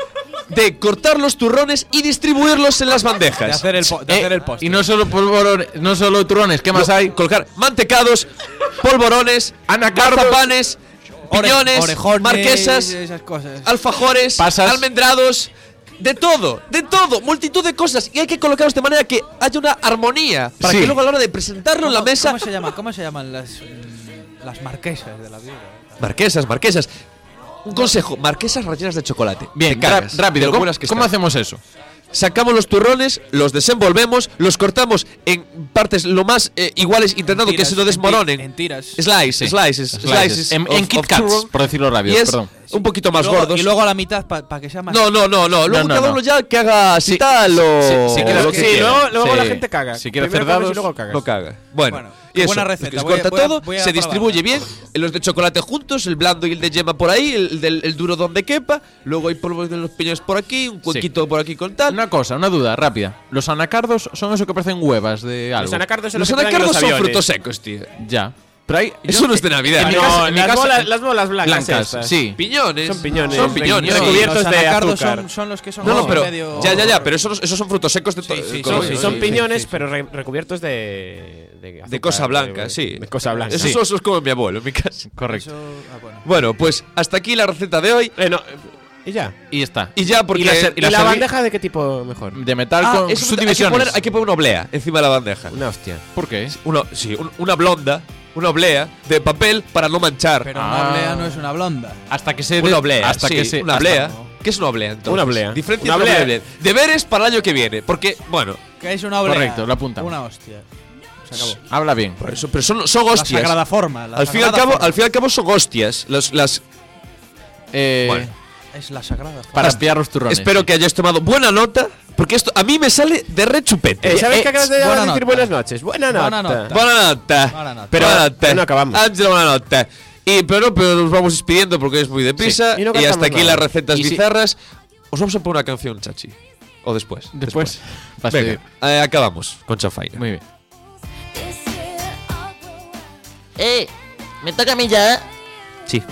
Speaker 3: de cortar los turrones y distribuirlos en las bandejas.
Speaker 5: De hacer el, po- de
Speaker 4: Eh,
Speaker 5: hacer el postre.
Speaker 4: y no solo polvorones, no solo turrones, ¿qué más
Speaker 3: Lo-
Speaker 4: hay?
Speaker 3: Colocar mantecados, polvorones,
Speaker 4: Anacardos,
Speaker 3: mazapanes,
Speaker 5: Ore-
Speaker 3: piñones,
Speaker 5: orejones,
Speaker 3: marquesas,
Speaker 5: esas cosas.
Speaker 3: alfajores,
Speaker 4: Pasas.
Speaker 3: almendrados, de todo, de todo, multitud de cosas. Y hay que colocarlos de manera que haya una armonía para
Speaker 4: Sí.
Speaker 3: que luego a la hora de presentarlo en la
Speaker 5: ¿Cómo-
Speaker 3: mesa.
Speaker 5: ¿Cómo se llaman? ¿Cómo se llaman las mm, las marquesas de la vida?
Speaker 3: Marquesas, marquesas. Un consejo, marquesas rellenas de chocolate.
Speaker 4: Bien,
Speaker 3: Te cagas
Speaker 4: ra- rápido.
Speaker 3: de lo
Speaker 4: ¿Cómo,
Speaker 3: buenas que
Speaker 4: cómo
Speaker 3: están.
Speaker 4: hacemos eso?
Speaker 3: Sacamos los turrones, los desenvolvemos, los cortamos en partes lo más eh, iguales, intentando que
Speaker 5: tiras,
Speaker 3: se no
Speaker 5: en ti-
Speaker 3: desmoronen.
Speaker 5: en tiras.
Speaker 3: Slices,
Speaker 4: Sí.
Speaker 3: slices, slices.
Speaker 4: En,
Speaker 3: of-
Speaker 4: en Kit
Speaker 3: of
Speaker 4: Kats,
Speaker 3: turrón.
Speaker 4: por decirlo rápido,
Speaker 3: Y es
Speaker 4: perdón.
Speaker 3: un poquito más
Speaker 5: y luego,
Speaker 3: gordos.
Speaker 5: Y luego a la mitad para que sea más.
Speaker 3: No, no, no, no. Luego
Speaker 4: no,
Speaker 3: cada
Speaker 4: no.
Speaker 3: uno ya que haga así
Speaker 4: Sí,
Speaker 3: tal o,
Speaker 4: sí, sí,
Speaker 3: o
Speaker 4: quiero-
Speaker 3: lo que
Speaker 6: Sí,
Speaker 3: quiera.
Speaker 6: luego, luego
Speaker 4: Sí.
Speaker 6: la gente caga.
Speaker 4: Si quieres
Speaker 6: Primero
Speaker 4: hacer
Speaker 6: comes
Speaker 4: dados,
Speaker 6: y luego cagas.
Speaker 3: No caga. Bueno,
Speaker 5: Bueno,
Speaker 3: y
Speaker 5: qué
Speaker 3: eso,
Speaker 5: buena
Speaker 3: que
Speaker 5: receta.
Speaker 3: se
Speaker 5: Voy a-
Speaker 3: corta
Speaker 5: voy a-
Speaker 3: todo,
Speaker 5: voy a
Speaker 3: se
Speaker 5: probarla.
Speaker 3: distribuye bien, los de chocolate juntos, el blando y el de yema por ahí, el, del, el duro donde quepa, luego hay polvos de los piñones por aquí, un cuenquito por aquí con tal.
Speaker 4: Una cosa, una duda rápida. Los anacardos son eso que parecen huevas de algo.
Speaker 6: Los anacardos son
Speaker 3: Los
Speaker 6: los que traen en
Speaker 3: anacardos son
Speaker 6: aviones.
Speaker 3: frutos secos, tío.
Speaker 4: Ya. Pero hay,
Speaker 3: Eso no es de Navidad.
Speaker 4: en mi
Speaker 6: No,
Speaker 4: casa- en mi
Speaker 6: las,
Speaker 4: casa-
Speaker 6: bolas, las bolas blancas.
Speaker 4: blancas,
Speaker 6: estas.
Speaker 4: sí.
Speaker 3: Piñones.
Speaker 6: Son piñones.
Speaker 3: Son piñones.
Speaker 6: Piñones. Recubiertos
Speaker 5: Los
Speaker 6: de
Speaker 5: anacardos
Speaker 6: azúcar.
Speaker 5: son, son los que son
Speaker 3: No, no,
Speaker 5: así
Speaker 3: pero.
Speaker 5: medio-
Speaker 3: Ya, ya, ya, pero esos, esos son frutos secos de todo.
Speaker 5: Sí, sí,
Speaker 6: Son,
Speaker 5: sí,
Speaker 6: son
Speaker 5: sí,
Speaker 6: piñones,
Speaker 5: sí, sí.
Speaker 6: pero re- recubiertos de. De, azúcar,
Speaker 3: De cosa blanca,
Speaker 6: de-
Speaker 3: sí.
Speaker 6: De cosa blanca.
Speaker 3: Esos
Speaker 6: Sí.
Speaker 3: son los come mi abuelo en mi casa.
Speaker 4: Correcto.
Speaker 5: Eso- ah, bueno.
Speaker 3: Bueno, pues hasta aquí la receta de hoy.
Speaker 6: Eh, no, y ya.
Speaker 4: Y está.
Speaker 3: Y ya, porque.
Speaker 6: ¿Y la, ser-
Speaker 4: y
Speaker 6: y
Speaker 4: la
Speaker 6: la
Speaker 4: serví-
Speaker 6: bandeja de qué tipo mejor?
Speaker 4: De metal
Speaker 3: Ah,
Speaker 4: con
Speaker 3: eso hay, que
Speaker 4: subdivisiones.
Speaker 3: poner, hay que poner una oblea encima de la bandeja.
Speaker 6: Una hostia.
Speaker 4: ¿Por qué?
Speaker 3: Una, sí, un- una blonda, una oblea de papel para no manchar.
Speaker 5: Pero
Speaker 4: Ah.
Speaker 5: una oblea no es una blonda.
Speaker 4: Hasta que se
Speaker 3: una
Speaker 4: dé-
Speaker 3: oblea,
Speaker 4: hasta
Speaker 3: sí,
Speaker 4: que se
Speaker 3: una
Speaker 4: hasta-
Speaker 3: oblea. ¿Qué es una oblea entonces?
Speaker 6: Una oblea.
Speaker 3: Diferencia
Speaker 6: Una
Speaker 3: entre
Speaker 6: oblea.
Speaker 3: oblea. Deberes para el año que viene, porque bueno,
Speaker 5: ¿Qué es una oblea?
Speaker 4: Correcto, lo apuntamos.
Speaker 5: Una hostia. Se acabó.
Speaker 4: Habla bien.
Speaker 3: por eso, pero son, son
Speaker 5: La
Speaker 3: hostias.
Speaker 5: sagrada forma. la
Speaker 3: Al fin y al
Speaker 5: sagrada
Speaker 3: cabo,
Speaker 5: forma.
Speaker 3: al fin y al cabo son hostias. Las, las
Speaker 4: Eh,
Speaker 3: Bueno.
Speaker 5: Es la sagrada forma.
Speaker 4: para pillar los turrones.
Speaker 3: espero que hayáis tomado buena nota, porque esto a mí me sale de rechupete.
Speaker 6: Eh, ¿Sabes
Speaker 3: Eh,
Speaker 6: qué acabas de
Speaker 5: buena
Speaker 6: decir?
Speaker 5: nota.
Speaker 6: Buenas noches. Buena nota.
Speaker 5: Buena nota.
Speaker 3: Buena nota.
Speaker 5: Buena nota.
Speaker 6: Pero-
Speaker 3: Buena nota.
Speaker 6: pero no acabamos.
Speaker 3: Ángela, buena nota. Y, pero no, pero nos vamos despidiendo porque es muy deprisa.
Speaker 6: Sí, y no
Speaker 3: y hasta
Speaker 6: cantamos
Speaker 3: aquí
Speaker 6: nada.
Speaker 3: las recetas
Speaker 4: Y si-
Speaker 3: bizarras. Os vamos a poner una canción, Chachi. O después.
Speaker 4: Después. vas a
Speaker 3: Venga,
Speaker 4: seguir.
Speaker 3: eh, acabamos con Chafaina.
Speaker 4: Muy bien.
Speaker 9: Eh, me toca a mí ya.
Speaker 3: Sí.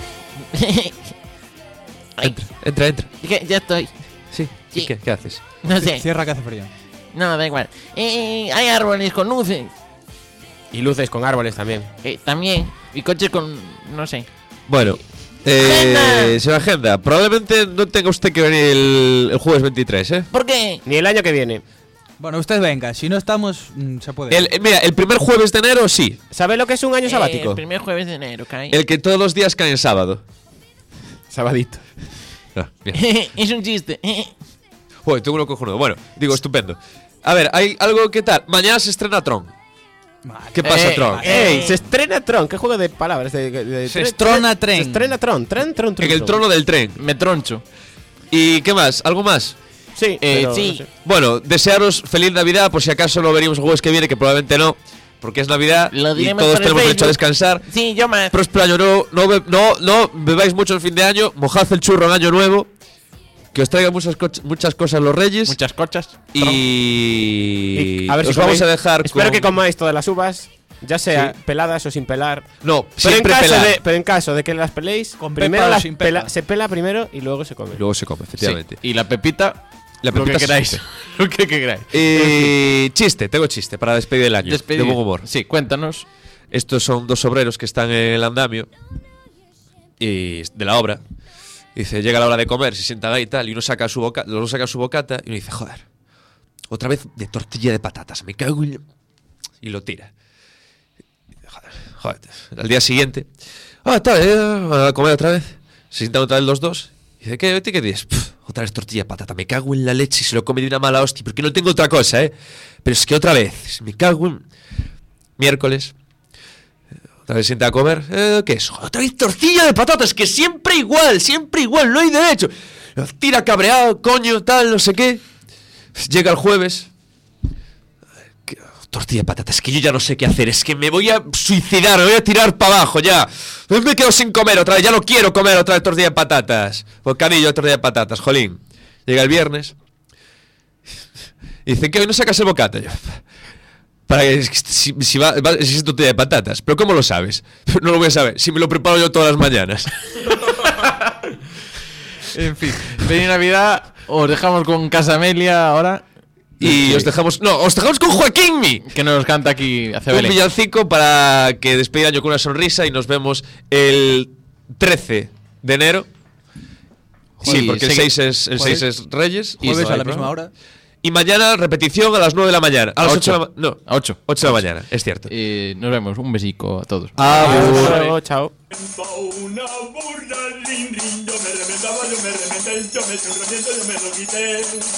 Speaker 9: Ay,
Speaker 3: Entra, entra, entra.
Speaker 9: que ya estoy.
Speaker 3: Sí.
Speaker 9: Sí.
Speaker 3: ¿Y qué, qué haces?
Speaker 9: No sé.
Speaker 5: Cierra que hace frío.
Speaker 9: No, da igual. Eh, hay árboles con luces.
Speaker 6: Y luces con árboles también.
Speaker 9: Eh, también. Y coches con. No sé.
Speaker 3: Bueno. Eh,
Speaker 9: Agenda.
Speaker 3: señora Agenda, probablemente no tenga usted que venir el, el jueves veintitrés, ¿eh?
Speaker 9: ¿Por qué?
Speaker 6: Ni el año que viene.
Speaker 5: Bueno, usted venga. Si no estamos, mm, se puede.
Speaker 3: El, eh, mira, el primer jueves de enero sí.
Speaker 6: ¿Sabe lo que es un año
Speaker 9: Eh,
Speaker 6: sabático?
Speaker 9: el primer jueves de enero, caray.
Speaker 3: El que todos los días cae en sábado.
Speaker 6: Sabadito.
Speaker 3: Ah, bien.
Speaker 9: es un chiste.
Speaker 3: Joder, tengo uno cojonudo. Bueno, digo, estupendo. A ver, ¿hay algo que tal? Mañana se estrena Tron. ¿Qué pasa,
Speaker 4: Eh,
Speaker 3: Tron?
Speaker 6: ¡Ey! Se estrena Tron. ¿Qué juego de palabras? De, de- de-
Speaker 5: Se
Speaker 6: tre-
Speaker 5: estrona
Speaker 6: tre-
Speaker 5: tren.
Speaker 6: Se estrena Tron. Tren, tron, tron.
Speaker 3: En el trono del tren.
Speaker 4: Me troncho.
Speaker 3: ¿Y qué más? ¿Algo más?
Speaker 6: Sí,
Speaker 4: Eh,
Speaker 6: pero
Speaker 9: sí.
Speaker 6: no sé.
Speaker 3: Bueno, desearos feliz Navidad, por si acaso lo veríamos el jueves que viene, que probablemente no. porque es Navidad
Speaker 9: Lo
Speaker 3: y
Speaker 9: diremos
Speaker 3: todos
Speaker 9: por el
Speaker 3: tenemos derecho a
Speaker 9: Facebook.
Speaker 3: descansar.
Speaker 9: Sí, yo más.
Speaker 3: Próspero año nuevo, no, be- no, no bebáis mucho el fin de año, mojad el churro en año nuevo, que os traigan muchas, co- muchas cosas los reyes.
Speaker 4: Muchas cochas.
Speaker 3: Y,
Speaker 6: Y a ver si
Speaker 3: os vamos
Speaker 6: coméis-
Speaker 3: a dejar
Speaker 6: Espero
Speaker 3: con-
Speaker 6: que comáis todas las uvas, ya sea
Speaker 3: Sí.
Speaker 6: peladas o sin pelar.
Speaker 3: No,
Speaker 6: Pero en,
Speaker 3: siempre
Speaker 6: caso
Speaker 3: pelar.
Speaker 6: de, pero en caso de que las peléis,
Speaker 5: Con
Speaker 6: primero
Speaker 5: pepa o
Speaker 6: las
Speaker 5: sin
Speaker 6: pela-
Speaker 5: pepa.
Speaker 6: se pela primero y luego se come.
Speaker 3: Luego se come, efectivamente.
Speaker 4: Sí. Y la pepita.
Speaker 3: La
Speaker 4: lo
Speaker 3: pepita
Speaker 4: que
Speaker 3: se
Speaker 4: queráis.
Speaker 3: come.
Speaker 4: Lo que queráis.
Speaker 3: Eh, chiste, tengo chiste para despedir el año.
Speaker 4: Despedir.
Speaker 3: De buen humor.
Speaker 4: Sí, cuéntanos.
Speaker 3: Estos son dos obreros que están en el andamio y de la obra. Dice, llega la hora de comer, se sientan ahí y tal, y uno saca su boca, los dos sacan su bocata y uno dice, joder, otra vez de tortilla de patatas, me cago en... Y lo tira. Joder, joder. Al día siguiente, ah, está bien, a comer otra vez. Se sientan otra vez los dos. Y dice, ¿qué, ¿qué dices? Pff, otra vez tortilla de patata, me cago en la leche y se lo come de una mala hostia, porque no tengo otra cosa, ¿eh? Pero es que otra vez, me cago en... Miércoles. Otra vez sienta a comer. Eh, ¿Qué es? Joder, otra vez tortilla de patatas, que siempre igual, siempre igual, no hay derecho. Lo tira cabreado, coño, tal, no sé qué. Llega el jueves. ¿Qué? Tortilla de patatas, que yo ya no sé qué hacer. Es que me voy a suicidar, me voy a tirar para abajo ya. Me quedo sin comer otra vez, ya no quiero comer otra vez tortilla de patatas. Bocadillo de tortilla de patatas, jolín. Llega el viernes. Y dice que hoy no sacas el bocata. Yo, para que si, si va, va, si es tortilla de patatas. Pero ¿cómo lo sabes? No lo voy a saber. Si me lo preparo yo todas las mañanas.
Speaker 4: En fin, feliz Navidad. Os dejamos con Casa Amelia ahora.
Speaker 3: Y os dejamos. No, os dejamos con Joaquín Mi.
Speaker 4: Que nos canta aquí hace
Speaker 3: Un
Speaker 4: Belén.
Speaker 3: villancico para que despedir año con una sonrisa. Y nos vemos el trece de enero. Sí,
Speaker 4: Sí,
Speaker 3: porque el
Speaker 4: segui-
Speaker 3: seis es, el
Speaker 5: jueves-
Speaker 3: seis es Reyes. y
Speaker 5: Jueves
Speaker 3: no
Speaker 5: a
Speaker 3: hay
Speaker 5: la misma
Speaker 3: programa.
Speaker 5: hora.
Speaker 3: Y mañana repetición a las nueve de la mañana. A las
Speaker 4: A
Speaker 3: ocho de la
Speaker 4: ocho.
Speaker 3: ma- No,
Speaker 4: A ocho.
Speaker 3: ocho de la mañana, es cierto.
Speaker 4: Eh, nos vemos. Un besico a todos.
Speaker 6: Hasta luego, chao.
Speaker 7: Una burra, rin, rin, yo me reventaba, yo me reventé, yo me estoy yo me lo quité.